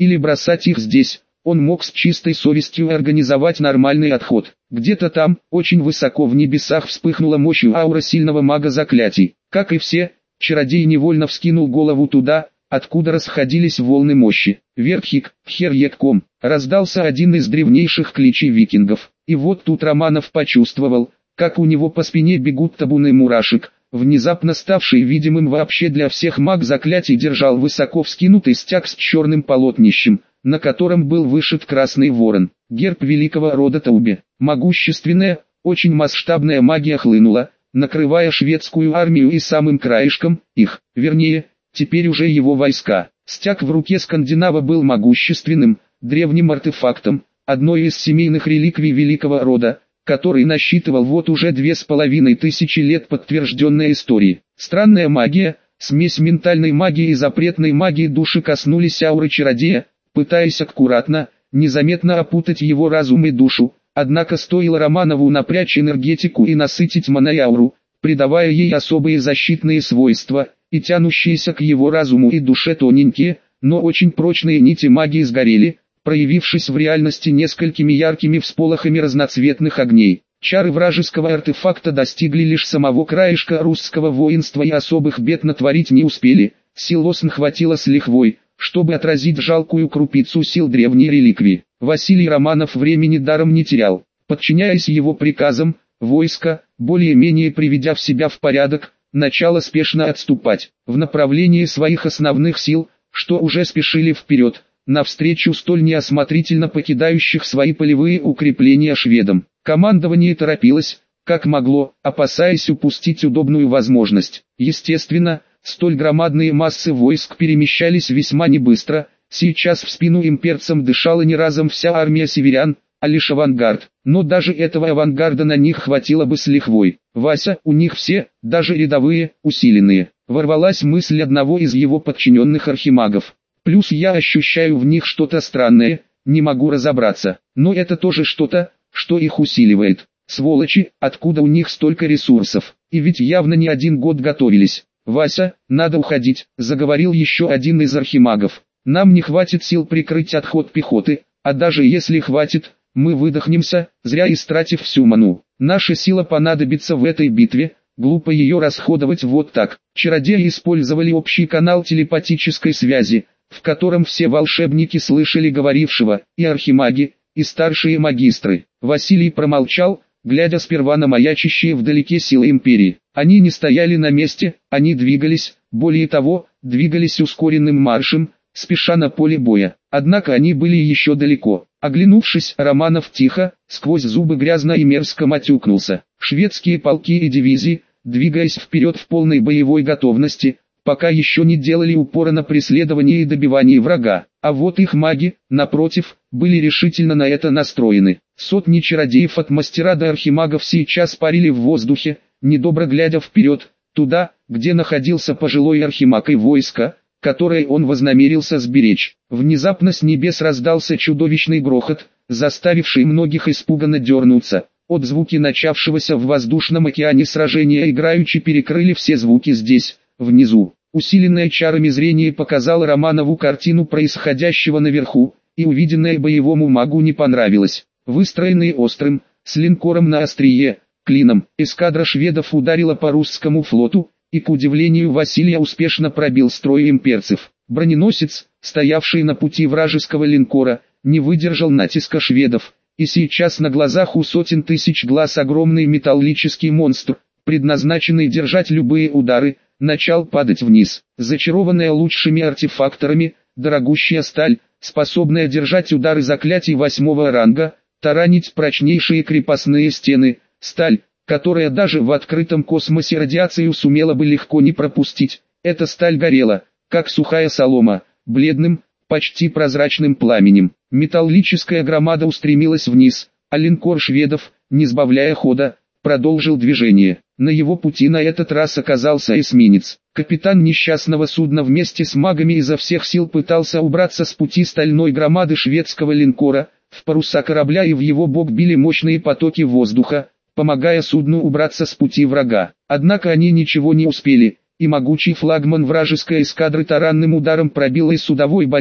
или бросать их здесь. Он мог с чистой совестью организовать нормальный отход. Где-то там, очень высоко в небесах, вспыхнула мощью аура сильного мага заклятий. Как и все, чародей невольно вскинул голову туда, откуда расходились волны мощи. Верхик, херьекком, раздался один из древнейших кличей викингов. И вот тут Романов почувствовал, как у него по спине бегут табуны мурашек. Внезапно ставший видимым вообще для всех маг заклятий держал высоко вскинутый стяг с черным полотнищем, на котором был вышит красный ворон, герб великого рода Таубе. Могущественная, очень масштабная магия хлынула, накрывая шведскую армию и самым краешком их, вернее, теперь уже его войска. Стяг в руке скандинава был могущественным, древним артефактом, одной из семейных реликвий великого рода, который насчитывал вот уже 2500 лет подтвержденной истории. Странная магия, смесь ментальной магии и запретной магии души коснулись ауры чародея, пытаясь аккуратно, незаметно опутать его разум и душу, однако стоило Романову напрячь энергетику и насытить маной-ауру, придавая ей особые защитные свойства, и тянущиеся к его разуму и душе тоненькие, но очень прочные нити магии сгорели, проявившись в реальности несколькими яркими всполохами разноцветных огней. Чары вражеского артефакта достигли лишь самого краешка русского воинства и особых бед натворить не успели, сил осн хватило с лихвой, чтобы отразить жалкую крупицу сил древней реликвии. Василий Романов времени даром не терял. Подчиняясь его приказам, войско, более-менее приведя себя в порядок, начало спешно отступать в направлении своих основных сил, что уже спешили вперед, навстречу столь неосмотрительно покидающих свои полевые укрепления шведам. Командование торопилось, как могло, опасаясь упустить удобную возможность. Естественно, столь громадные массы войск перемещались весьма небыстро, сейчас в спину имперцам дышала не разом вся армия северян, а лишь авангард. Но даже этого авангарда на них хватило бы с лихвой. Вася, у них все, даже рядовые, усиленные. Ворвалась мысль одного из его подчиненных архимагов. Плюс я ощущаю в них что-то странное, не могу разобраться. Но это тоже что-то, что их усиливает. Сволочи, откуда у них столько ресурсов? И ведь явно не один год готовились. «Вася, надо уходить», — заговорил еще один из архимагов. «Нам не хватит сил прикрыть отход пехоты, а даже если хватит, мы выдохнемся, зря истратив всю ману. Наша сила понадобится в этой битве, глупо ее расходовать вот так». Чародеи использовали общий канал телепатической связи, в котором все волшебники слышали говорившего, и архимаги, и старшие магистры. Василий промолчал, глядя сперва на маячащие вдалеке силы империи. Они не стояли на месте, они двигались, более того, двигались ускоренным маршем, спеша на поле боя. Однако они были еще далеко. Оглянувшись, Романов тихо, сквозь зубы грязно и мерзко матюкнулся. Шведские полки и дивизии, двигаясь вперед в полной боевой готовности, пока еще не делали упора на преследование и добивание врага. А вот их маги, напротив, были решительно на это настроены. Сотни чародеев от мастера до архимагов сейчас парили в воздухе, недобро глядя вперед, туда, где находился пожилой архимаг и войско, которое он вознамерился сберечь. Внезапно с небес раздался чудовищный грохот, заставивший многих испуганно дернуться. Отзвуки начавшегося в воздушном океане сражения играючи перекрыли все звуки здесь, внизу. Усиленное чарами зрение показало Романову картину происходящего наверху, и увиденное боевому магу не понравилось. Выстроенные острым, с линкором на острие, клином, эскадра шведов ударила по русскому флоту, и к удивлению Василия успешно пробил строй имперцев. Броненосец, стоявший на пути вражеского линкора, не выдержал натиска шведов, и сейчас на глазах у сотен тысяч глаз огромный металлический монстр, предназначенный держать любые удары, начал падать вниз. Зачарованная лучшими артефакторами, дорогущая сталь, способная держать удары заклятий 8-го ранга, таранить прочнейшие крепостные стены, сталь, которая даже в открытом космосе радиацию сумела бы легко не пропустить. Эта сталь горела, как сухая солома, бледным, почти прозрачным пламенем. Металлическая громада устремилась вниз, а линкор шведов, не сбавляя хода, продолжил движение. На его пути на этот раз оказался эсминец. Капитан несчастного судна вместе с магами изо всех сил пытался убраться с пути стальной громады шведского линкора. В паруса корабля и в его бок били мощные потоки воздуха, помогая судну убраться с пути врага. Однако они ничего не успели, и могучий флагман вражеской эскадры таранным ударом пробил и судовой барьер,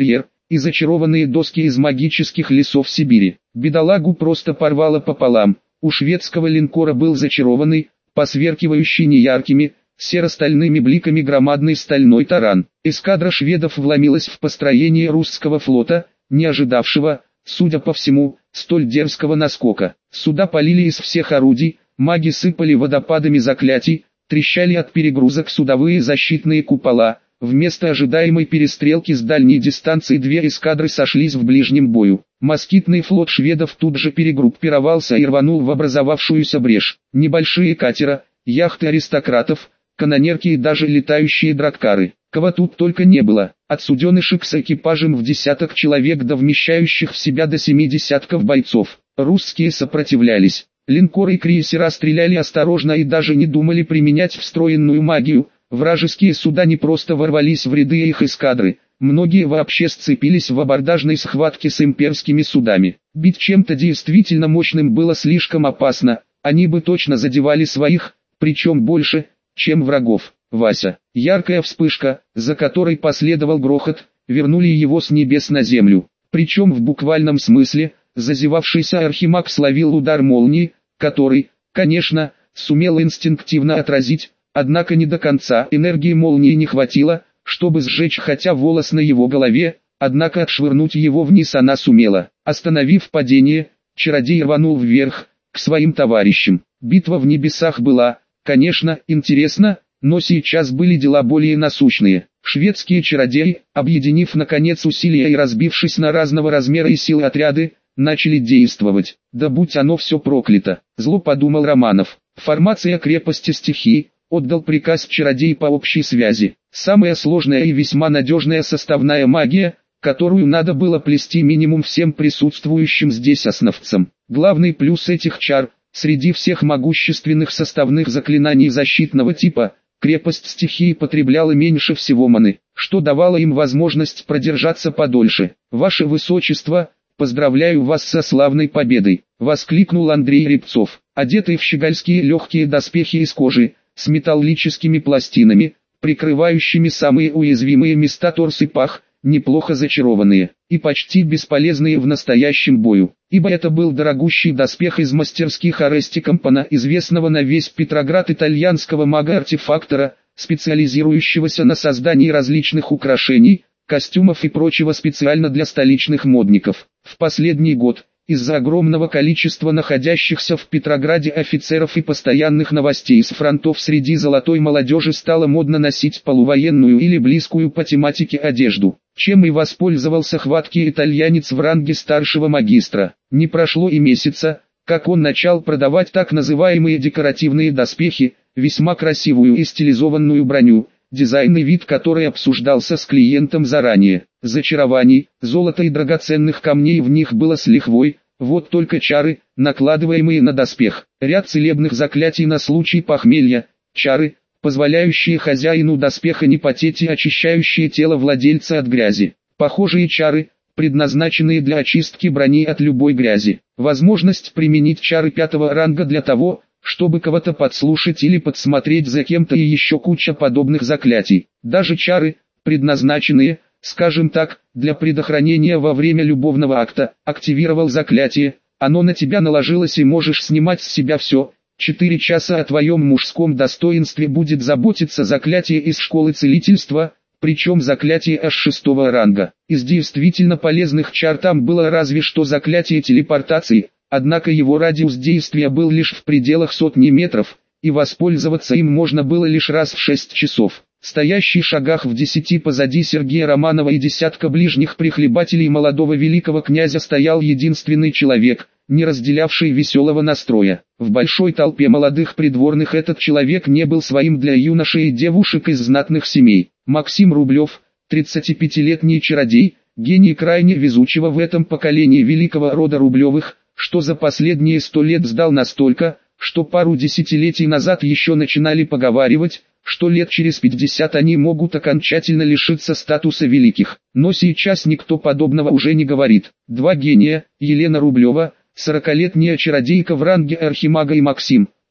и зачарованные доски из магических лесов Сибири. Бедолагу просто порвало пополам. У шведского линкора был зачарованный, посверкивающий неяркими, серо-стальными бликами громадный стальной таран. Эскадра шведов вломилась в построение русского флота, не ожидавшего, судя по всему, столь дерзкого наскока. Суда полили из всех орудий, маги сыпали водопадами заклятий, трещали от перегрузок судовые защитные купола. Вместо ожидаемой перестрелки с дальней дистанции две эскадры сошлись в ближнем бою. Москитный флот шведов тут же перегруппировался и рванул в образовавшуюся брешь. Небольшие катера, яхты аристократов, канонерки и даже летающие драккары. Кого тут только не было, от суденышек с экипажем в десяток человек до вмещающих в себя до 7 десятков бойцов. Русские сопротивлялись. Линкоры и крейсера стреляли осторожно и даже не думали применять встроенную магию. Вражеские суда не просто ворвались в ряды их эскадры, многие вообще сцепились в абордажной схватке с имперскими судами. Бить чем-то действительно мощным было слишком опасно, они бы точно задевали своих, причем больше, чем врагов. Вася. Яркая вспышка, за которой последовал грохот, вернули его с небес на землю. Причем в буквальном смысле, зазевавшийся архимаг словил удар молнии, который, конечно, сумел инстинктивно отразить. Однако не до конца, энергии молнии не хватило, чтобы сжечь хотя волос на его голове, однако отшвырнуть его вниз она сумела. Остановив падение, чародей рванул вверх, к своим товарищам. Битва в небесах была, конечно, интересна, но сейчас были дела более насущные. Шведские чародеи, объединив наконец усилия и разбившись на разного размера и силы отряды, начали действовать. Да будь оно все проклято, зло подумал Романов. Формация крепости стихий. Отдал приказ чародей по общей связи. Самая сложная и весьма надежная составная магия, которую надо было плести минимум всем присутствующим здесь основцам. Главный плюс этих чар, среди всех могущественных составных заклинаний защитного типа, крепость стихии потребляла меньше всего маны, что давало им возможность продержаться подольше. «Ваше Высочество, поздравляю вас со славной победой!» — воскликнул Андрей Рябцов, одетый в щегольские легкие доспехи из кожи, с металлическими пластинами, прикрывающими самые уязвимые места торс и пах, неплохо зачарованные, и почти бесполезные в настоящем бою, ибо это был дорогущий доспех из мастерских Орести Компана, известного на весь Петроград итальянского мага-артефактора, специализирующегося на создании различных украшений, костюмов и прочего специально для столичных модников. В последний год, из-за огромного количества находящихся в Петрограде офицеров и постоянных новостей с фронтов среди золотой молодежи стало модно носить полувоенную или близкую по тематике одежду, чем и воспользовался хваткий итальянец в ранге старшего магистра. Не прошло и месяца, как он начал продавать так называемые декоративные доспехи, весьма красивую и стилизованную броню, дизайн и вид которой обсуждался с клиентом заранее. Зачарований, золота и драгоценных камней в них было с лихвой, вот только чары, накладываемые на доспех, ряд целебных заклятий на случай похмелья, чары, позволяющие хозяину доспеха не потеть и очищающие тело владельца от грязи, похожие чары, предназначенные для очистки брони от любой грязи, возможность применить чары 5-го ранга для того, чтобы кого-то подслушать или подсмотреть за кем-то, и еще куча подобных заклятий. Даже чары, предназначенные, скажем так, для предохранения во время любовного акта, активировал заклятие, оно на тебя наложилось и можешь снимать с себя все. 4 часа о твоем мужском достоинстве будет заботиться заклятие из школы целительства, причем заклятие аж 6-го ранга. Из действительно полезных чар там было разве что заклятие телепортации, однако его радиус действия был лишь в пределах сотни метров, и воспользоваться им можно было лишь раз в 6 часов. Стоящий шагах в 10 позади Сергея Романова и десятка ближних прихлебателей молодого великого князя стоял единственный человек, не разделявший веселого настроя. В большой толпе молодых придворных этот человек не был своим для юношей и девушек из знатных семей. Максим Рублев, 35-летний чародей, гений крайне везучего в этом поколении великого рода Рублевых, что за последние 100 лет сдал настолько, что пару десятилетий назад еще начинали поговаривать, что лет через 50 они могут окончательно лишиться статуса великих. Но сейчас никто подобного уже не говорит. Два гения, Елена Рублева, 40-летняя чародейка в ранге архимага, и Максим,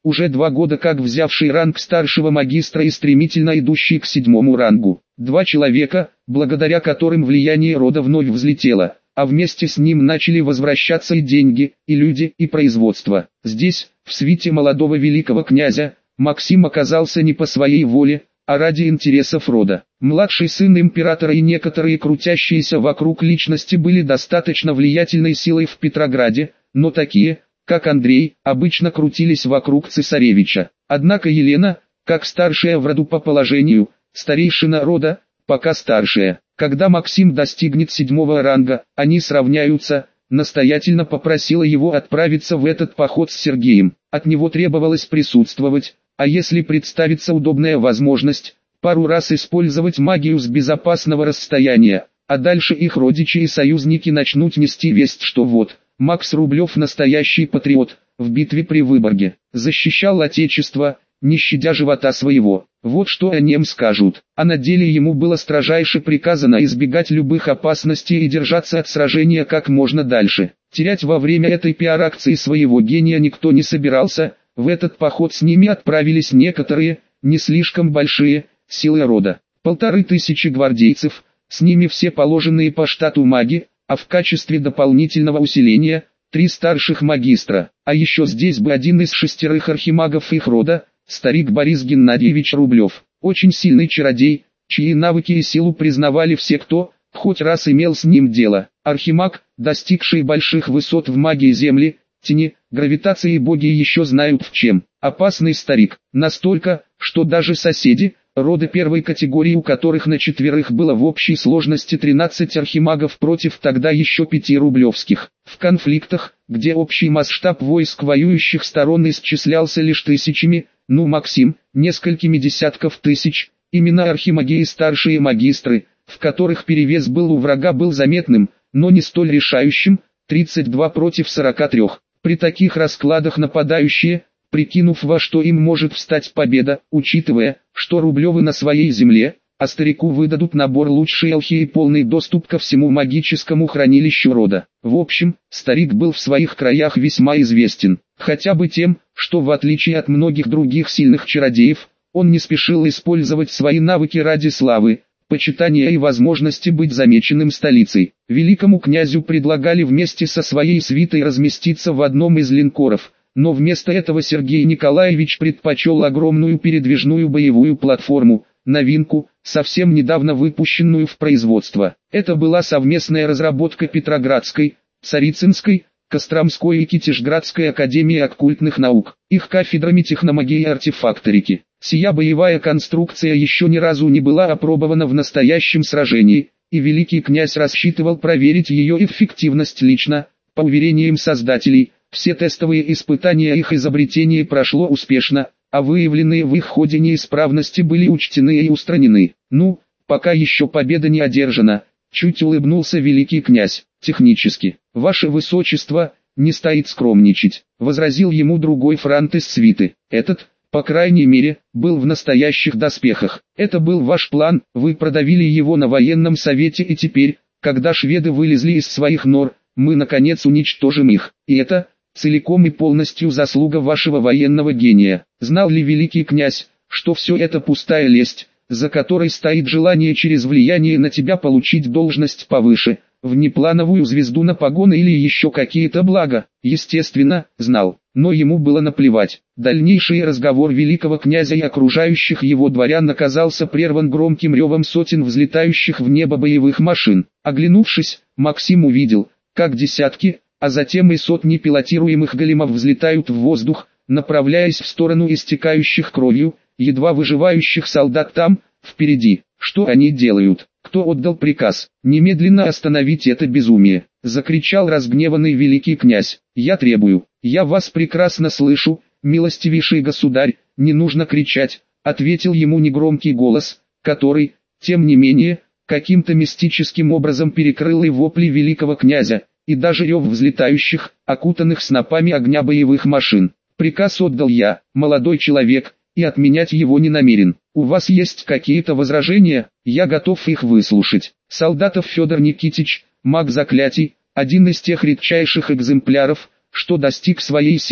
уже 2 года как взявший ранг старшего магистра и стремительно идущий к 7-му рангу. 2 человека, благодаря которым влияние рода вновь взлетело, а вместе с ним начали возвращаться и деньги, и люди, и производство. Здесь, в свите молодого великого князя, Максим оказался не по своей воле, а ради интересов рода. Младший сын императора и некоторые крутящиеся вокруг личности были достаточно влиятельной силой в Петрограде, но такие, как Андрей, обычно крутились вокруг цесаревича. Однако Елена, как старшая в роду по положению, старейшина рода, пока старшая. Когда Максим достигнет 7-го ранга, они сравняются, настоятельно попросила его отправиться в этот поход с Сергеем. От него требовалось присутствовать, а если представится удобная возможность, пару раз использовать магию с безопасного расстояния, а дальше их родичи и союзники начнут нести весть, что вот, Макс Рублев настоящий патриот, в битве при Выборге, защищал отечество, не щадя живота своего. Вот что о нем скажут. А на деле ему было строжайше приказано избегать любых опасностей и держаться от сражения как можно дальше. Терять во время этой пиар-акции своего гения никто не собирался. В этот поход с ними отправились некоторые, не слишком большие, силы рода. 1500 гвардейцев, с ними все положенные по штату маги, а в качестве дополнительного усиления, 3 старших магистра. А еще здесь бы один из 6 архимагов их рода, старик Борис Геннадьевич Рублев, очень сильный чародей, чьи навыки и силу признавали все, кто хоть раз имел с ним дело. Архимаг, достигший больших высот в магии земли, тени, гравитации и боги еще знают в чем. Опасный старик, настолько, что даже соседи, роды первой категории, у которых на 4 было в общей сложности 13 архимагов против тогда еще 5 рублевских. В конфликтах, где общий масштаб войск воюющих сторон исчислялся лишь тысячами, Максим, несколькими десятков тысяч, именно архимаги и старшие магистры, в которых перевес был у врага, был заметным, но не столь решающим, 32 против 43. При таких раскладах нападающие, прикинув, во что им может встать победа, учитывая, что Рублевы на своей земле, а старику выдадут набор лучшей эльхи и полный доступ ко всему магическому хранилищу рода. В общем, старик был в своих краях весьма известен, хотя бы тем, что в отличие от многих других сильных чародеев, он не спешил использовать свои навыки ради славы, почитания и возможности быть замеченным столицей. Великому князю предлагали вместе со своей свитой разместиться в одном из линкоров, но вместо этого Сергей Николаевич предпочел огромную передвижную боевую платформу, новинку, совсем недавно выпущенную в производство. Это была совместная разработка Петроградской, Царицынской, Костромской и Китежградской академии оккультных наук, их кафедрами техномагии и артефакторики. Сия боевая конструкция еще ни разу не была опробована в настоящем сражении, и великий князь рассчитывал проверить ее эффективность лично. По уверениям создателей, все тестовые испытания их изобретения прошло успешно, а выявленные в их ходе неисправности были учтены и устранены. Пока еще победа не одержана, чуть улыбнулся великий князь. Технически, ваше высочество, не стоит скромничать, возразил ему другой франт из свиты. Этот, по крайней мере, был в настоящих доспехах. Это был ваш план, вы продавили его на военном совете, и теперь, когда шведы вылезли из своих нор, мы наконец уничтожим их. И это, целиком и полностью заслуга вашего военного гения. Знал ли великий князь, что все это пустая лесть, за которой стоит желание через влияние на тебя получить должность повыше, внеплановую звезду на погоны или еще какие-то блага? Естественно, знал, но ему было наплевать. Дальнейший разговор великого князя и окружающих его дворян оказался прерван громким ревом сотен взлетающих в небо боевых машин. Оглянувшись, Максим увидел, как десятки, а затем и сотни пилотируемых големов взлетают в воздух, направляясь в сторону истекающих кровью, едва выживающих солдат там, впереди. Что они делают? Кто отдал приказ? Немедленно остановить это безумие! Закричал разгневанный великий князь. Я требую, я вас прекрасно слышу, милостивейший государь, не нужно кричать, ответил ему негромкий голос, который, тем не менее, каким-то мистическим образом перекрыл и вопли великого князя, и даже рев взлетающих, окутанных снопами огня боевых машин. Приказ отдал я, молодой человек, и отменять его не намерен. У вас есть какие-то возражения? Я готов их выслушать. Солдатов Федор Никитич, маг заклятий, один из тех редчайших экземпляров, что достиг своей силы,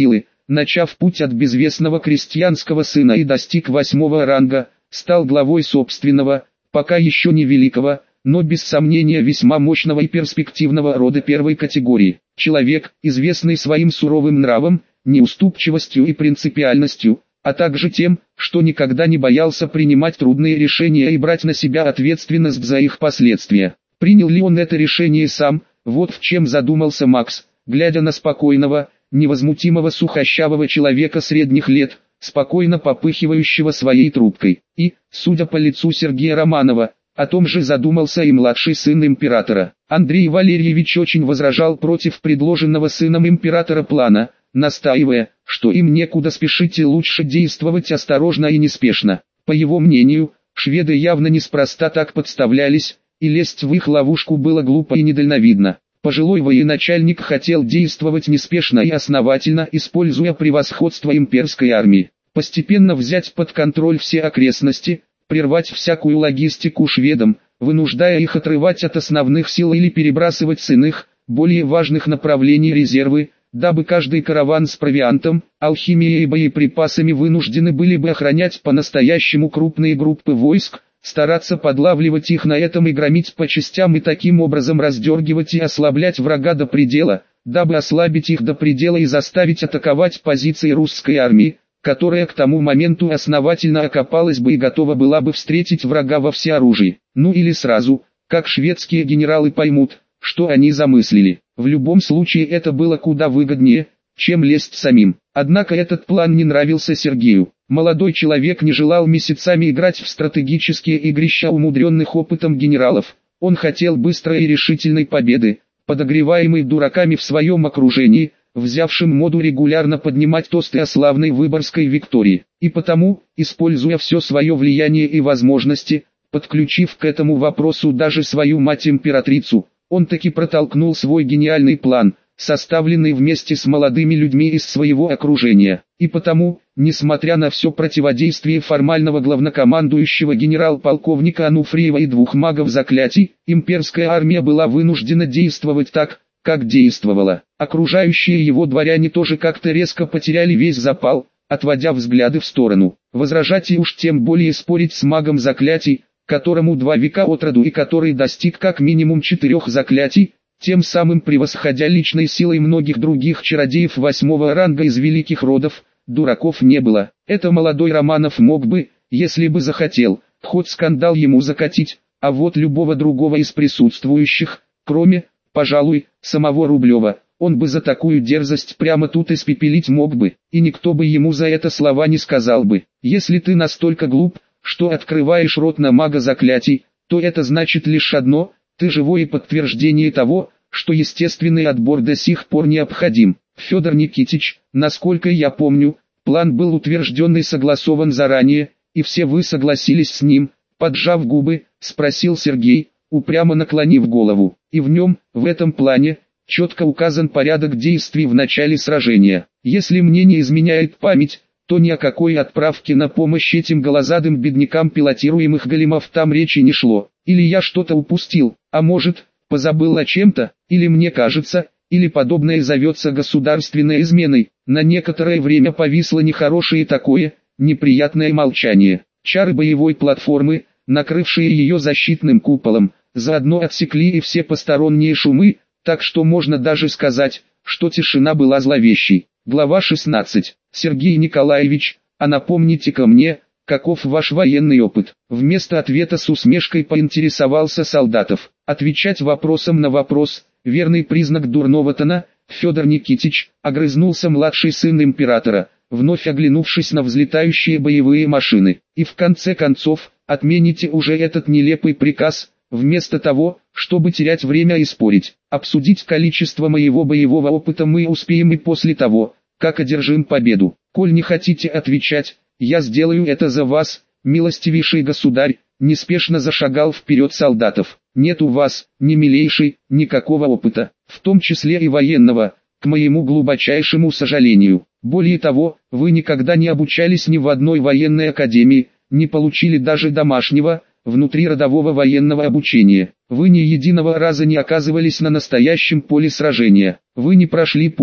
начав путь от безвестного крестьянского сына и достиг 8-го ранга, стал главой собственного, пока еще не великого, но без сомнения весьма мощного и перспективного рода первой категории. Человек, известный своим суровым нравом, неуступчивостью и принципиальностью, а также тем, что никогда не боялся принимать трудные решения и брать на себя ответственность за их последствия. Принял ли он это решение сам, вот в чем задумался Макс, глядя на спокойного, невозмутимого сухощавого человека средних лет, спокойно попыхивающего своей трубкой. И, судя по лицу Сергея Романова, о том же задумался и младший сын императора. Андрей Валерьевич очень возражал против предложенного сыном императора плана, настаивая, что им некуда спешить и лучше действовать осторожно и неспешно. По его мнению, шведы явно неспроста так подставлялись, и лезть в их ловушку было глупо и недальновидно. Пожилой военачальник хотел действовать неспешно и основательно, используя превосходство имперской армии. Постепенно взять под контроль все окрестности, прервать всякую логистику шведам, вынуждая их отрывать от основных сил или перебрасывать с иных, более важных направлений резервы, дабы каждый караван с провиантом, алхимией и боеприпасами вынуждены были бы охранять по-настоящему крупные группы войск, стараться подлавливать их на этом и громить по частям и таким образом раздергивать и ослаблять врага до предела, дабы ослабить их до предела и заставить атаковать позиции русской армии, которая к тому моменту основательно окопалась бы и готова была бы встретить врага во всеоружии. Ну или сразу, как шведские генералы поймут, что они замыслили. В любом случае это было куда выгоднее, чем лезть самим. Однако этот план не нравился Сергею. Молодой человек не желал месяцами играть в стратегические игрища умудренных опытом генералов. Он хотел быстрой и решительной победы, подогреваемой дураками в своем окружении, взявшим моду регулярно поднимать тосты о славной Выборгской Виктории. И потому, используя все свое влияние и возможности, подключив к этому вопросу даже свою мать-императрицу, он таки протолкнул свой гениальный план, составленный вместе с молодыми людьми из своего окружения. И потому, несмотря на все противодействие формального главнокомандующего генерал-полковника Ануфриева и двух магов заклятий, имперская армия была вынуждена действовать так, как действовала. Окружающие его дворяне тоже как-то резко потеряли весь запал, отводя взгляды в сторону. Возражать и уж тем более спорить с магом заклятий, которому 2 века от роду и который достиг как минимум 4 заклятий, тем самым превосходя личной силой многих других чародеев 8-го ранга из великих родов, дураков не было. Это молодой Романов мог бы, если бы захотел, хоть скандал ему закатить, а вот любого другого из присутствующих, кроме, пожалуй, самого Рублева, он бы за такую дерзость прямо тут испепелить мог бы, и никто бы ему за это слова не сказал бы. Если ты настолько глуп, что открываешь рот на мага заклятий, то это значит лишь одно: ты живое подтверждение того, что естественный отбор до сих пор необходим. Федор Никитич, насколько я помню, план был утвержден и согласован заранее, и все вы согласились с ним, поджав губы, спросил Сергей, упрямо наклонив голову. И в нем, в этом плане, четко указан порядок действий в начале сражения. Если мне не изменяет память, то ни о какой отправке на помощь этим голозадым беднякам пилотируемых големов там речи не шло. Или я что-то упустил, а может, позабыл о чем-то, или мне кажется, или подобное зовется государственной изменой. На некоторое время повисло нехорошее такое, неприятное молчание. Чары боевой платформы, накрывшие ее защитным куполом, заодно отсекли и все посторонние шумы, так что можно даже сказать, что тишина была зловещей. Глава 16. Сергей Николаевич, а напомните-ка мне, каков ваш военный опыт? Вместо ответа с усмешкой поинтересовался Солдатов. Отвечать вопросом на вопрос, верный признак дурного тона, Федор Никитич, огрызнулся младший сын императора, вновь оглянувшись на взлетающие боевые машины. И в конце концов, отмените уже этот нелепый приказ, вместо того, чтобы терять время и спорить. Обсудить количество моего боевого опыта мы успеем и после того, как одержим победу. Коль не хотите отвечать, я сделаю это за вас, милостивейший государь, неспешно зашагал вперед Солдатов. Нет у вас, ни милейший, никакого опыта, в том числе и военного, к моему глубочайшему сожалению. Более того, вы никогда не обучались ни в одной военной академии, не получили даже домашнего, внутриродового военного обучения. Вы ни единого раза не оказывались на настоящем поле сражения. Вы не прошли путь,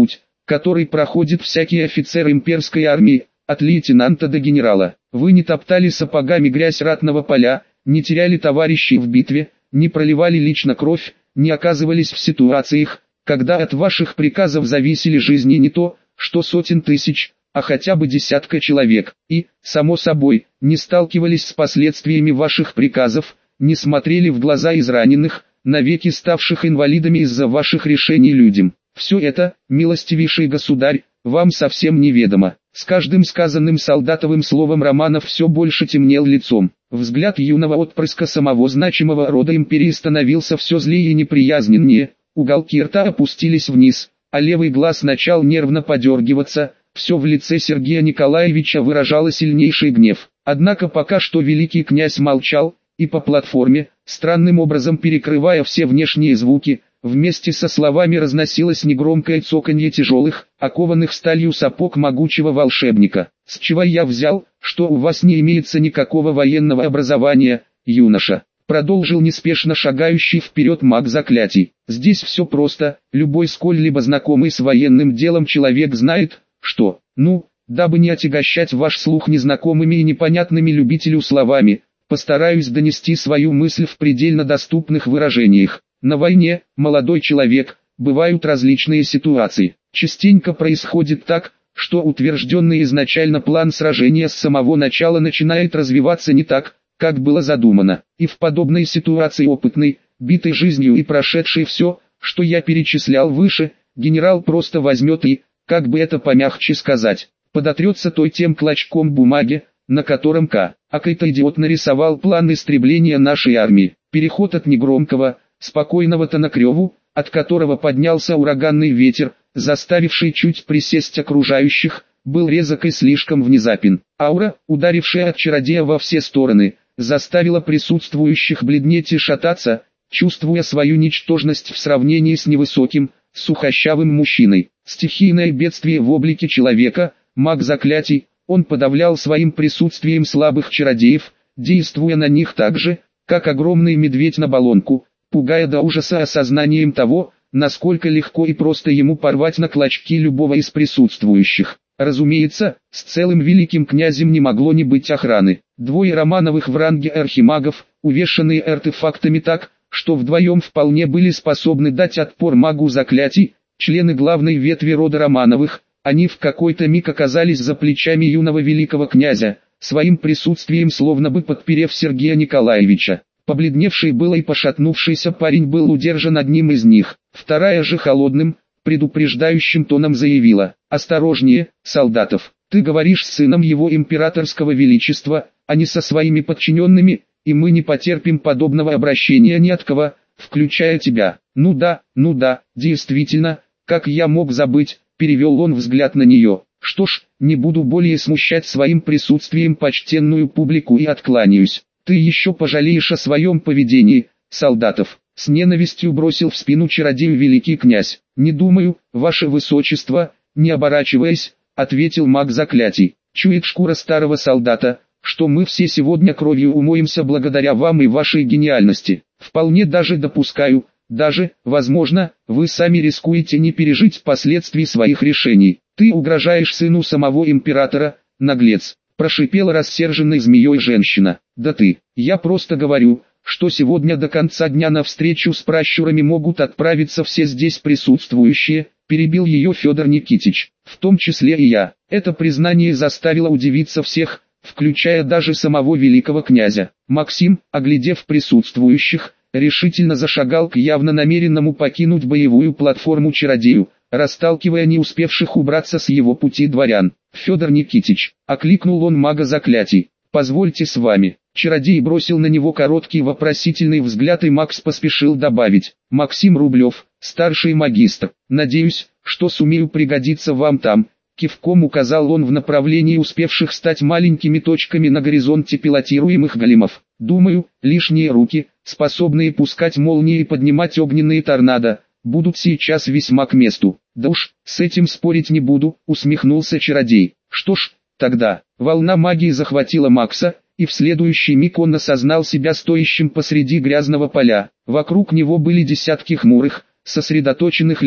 который проходит всякий офицер имперской армии, от лейтенанта до генерала. Вы не топтали сапогами грязь ратного поля, не теряли товарищей в битве, не проливали лично кровь, не оказывались в ситуациях, когда от ваших приказов зависели жизни не то, что сотен тысяч, а хотя бы десятка человек, и, само собой, не сталкивались с последствиями ваших приказов, не смотрели в глаза израненных, навеки ставших инвалидами из-за ваших решений людям. Все это, милостивейший государь, вам совсем неведомо. С каждым сказанным солдатовым словом Романов все больше темнел лицом. Взгляд юного отпрыска самого значимого рода империи становился все злее и неприязненнее, уголки рта опустились вниз, а левый глаз начал нервно подергиваться, все в лице Сергея Николаевича выражало сильнейший гнев. Однако пока что великий князь молчал, и по платформе, странным образом перекрывая все внешние звуки, вместе со словами разносилось негромкое цоканье тяжелых, окованных сталью сапог могучего волшебника. «С чего я взял, что у вас не имеется никакого военного образования, юноша?» Продолжил неспешно шагающий вперед маг заклятий. «Здесь все просто, любой сколь-либо знакомый с военным делом человек знает, что, дабы не отягощать ваш слух незнакомыми и непонятными любителю словами, постараюсь донести свою мысль в предельно доступных выражениях. На войне, молодой человек, бывают различные ситуации. Частенько происходит так, что утвержденный изначально план сражения с самого начала начинает развиваться не так, как было задумано. И в подобной ситуации опытный, битый жизнью и прошедший все, что я перечислял выше, генерал просто возьмет и, как бы это помягче сказать, подотрется той тем клочком бумаги, на котором какой-то идиот нарисовал план истребления нашей армии. Переход от негромкого, спокойного тона к реву, от которого поднялся ураганный ветер, заставивший чуть присесть окружающих, был резок и слишком внезапен. Аура, ударившая от чародея во все стороны, заставила присутствующих бледнеть и шататься, чувствуя свою ничтожность в сравнении с невысоким, сухощавым мужчиной. Стихийное бедствие в облике человека, маг заклятий, он подавлял своим присутствием слабых чародеев, действуя на них так же, как огромный медведь на баллонку, пугая до ужаса осознанием того, насколько легко и просто ему порвать на клочки любого из присутствующих. Разумеется, с целым великим князем не могло не быть охраны. Двое Романовых в ранге архимагов, увешанные артефактами так, что вдвоем вполне были способны дать отпор магу заклятий, члены главной ветви рода Романовых. Они в какой-то миг оказались за плечами юного великого князя, своим присутствием словно бы подперев Сергея Николаевича. Побледневший было и пошатнувшийся парень был удержан одним из них. Вторая же холодным, предупреждающим тоном заявила: «Осторожнее, солдатов, ты говоришь с сыном его императорского величества, а не со своими подчиненными, и мы не потерпим подобного обращения ни от кого, включая тебя». Ну да, действительно, как я мог забыть», перевел он взгляд на нее. «Что ж, не буду более смущать своим присутствием почтенную публику и откланяюсь. Ты еще пожалеешь о своем поведении, солдатов», с ненавистью бросил в спину чародею великий князь. «Не думаю, ваше высочество», не оборачиваясь, ответил маг заклятий. «Чует шкура старого солдата, что мы все сегодня кровью умоемся благодаря вам и вашей гениальности. Вполне даже допускаю, возможно, вы сами рискуете не пережить последствий своих решений. Ты угрожаешь сыну самого императора, наглец», прошипела рассерженной змеей женщина. «Да я просто говорю, что сегодня до конца дня на встречу с пращурами могут отправиться все здесь присутствующие», перебил ее Федор Никитич, «в том числе и я». Это признание заставило удивиться всех, включая даже самого великого князя. Максим, оглядев присутствующих, решительно зашагал к явно намеренному покинуть боевую платформу чародею, расталкивая не успевших убраться с его пути дворян. «Федор Никитич», окликнул он мага заклятий, «позвольте с вами». Чародей бросил на него короткий вопросительный взгляд, и Макс поспешил добавить: «Максим Рублев, старший магистр, надеюсь, что сумею пригодиться вам там». Кивком указал он в направлении успевших стать маленькими точками на горизонте пилотируемых големов. «Думаю, лишние руки, способные пускать молнии и поднимать огненные торнадо, будут сейчас весьма к месту». «Да уж, с этим спорить не буду», усмехнулся чародей. «Что ж, тогда». Волна магии захватила Макса, и в следующий миг он осознал себя стоящим посреди грязного поля. Вокруг него были десятки хмурых, сосредоточенных лиц,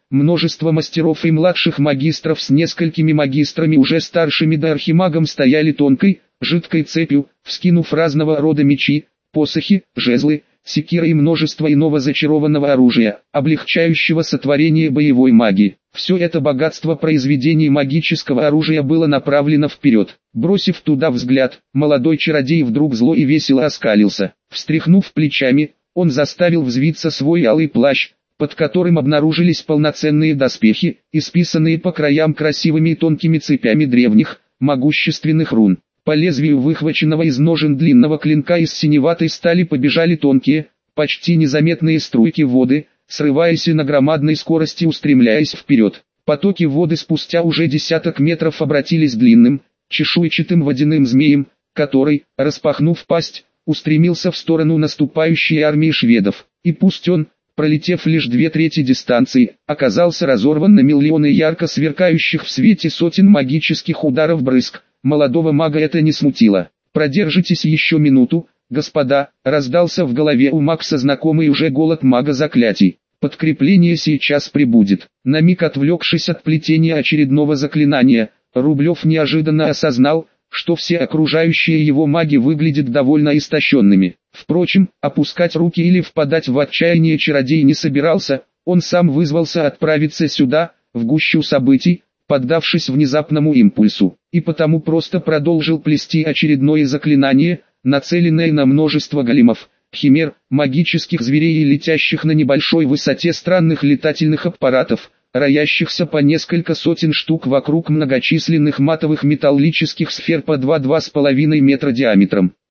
Множество мастеров и младших магистров с несколькими магистрами уже старшими да архимагом стояли тонкой, жидкой цепью, вскинув разного рода мечи, посохи, жезлы, секиры и множество иного зачарованного оружия, облегчающего сотворение боевой магии. Все это богатство произведений магического оружия было направлено вперед. Бросив туда взгляд, молодой чародей вдруг зло и весело оскалился. Встряхнув плечами, он заставил взвиться свой алый плащ, под которым обнаружились полноценные доспехи, исписанные по краям красивыми и тонкими цепями древних, могущественных рун. По лезвию выхваченного из ножен длинного клинка из синеватой стали побежали тонкие, почти незаметные струйки воды, срываясь и на громадной скорости устремляясь вперед. Потоки воды спустя уже десяток метров обратились длинным, чешуйчатым водяным змеем, который, распахнув пасть, устремился в сторону наступающей армии шведов. И пусть он, пролетев лишь 2/3 дистанции, оказался разорван на миллионы ярко сверкающих в свете сотен магических ударов брызг, молодого мага это не смутило. «Продержитесь еще минуту, господа», раздался в голове у Макса знакомый уже голос мага заклятий. «Подкрепление сейчас прибудет». На миг отвлекшись от плетения очередного заклинания, Рублев неожиданно осознал, что все окружающие его маги выглядят довольно истощенными. Впрочем, опускать руки или впадать в отчаяние чародей не собирался, он сам вызвался отправиться сюда, в гущу событий, поддавшись внезапному импульсу, и потому просто продолжил плести очередное заклинание, нацеленное на множество големов, химер, магических зверей и летящих на небольшой высоте странных летательных аппаратов, роящихся по несколько сотен штук вокруг многочисленных матовых металлических сфер по 2-2,5 метра диаметром.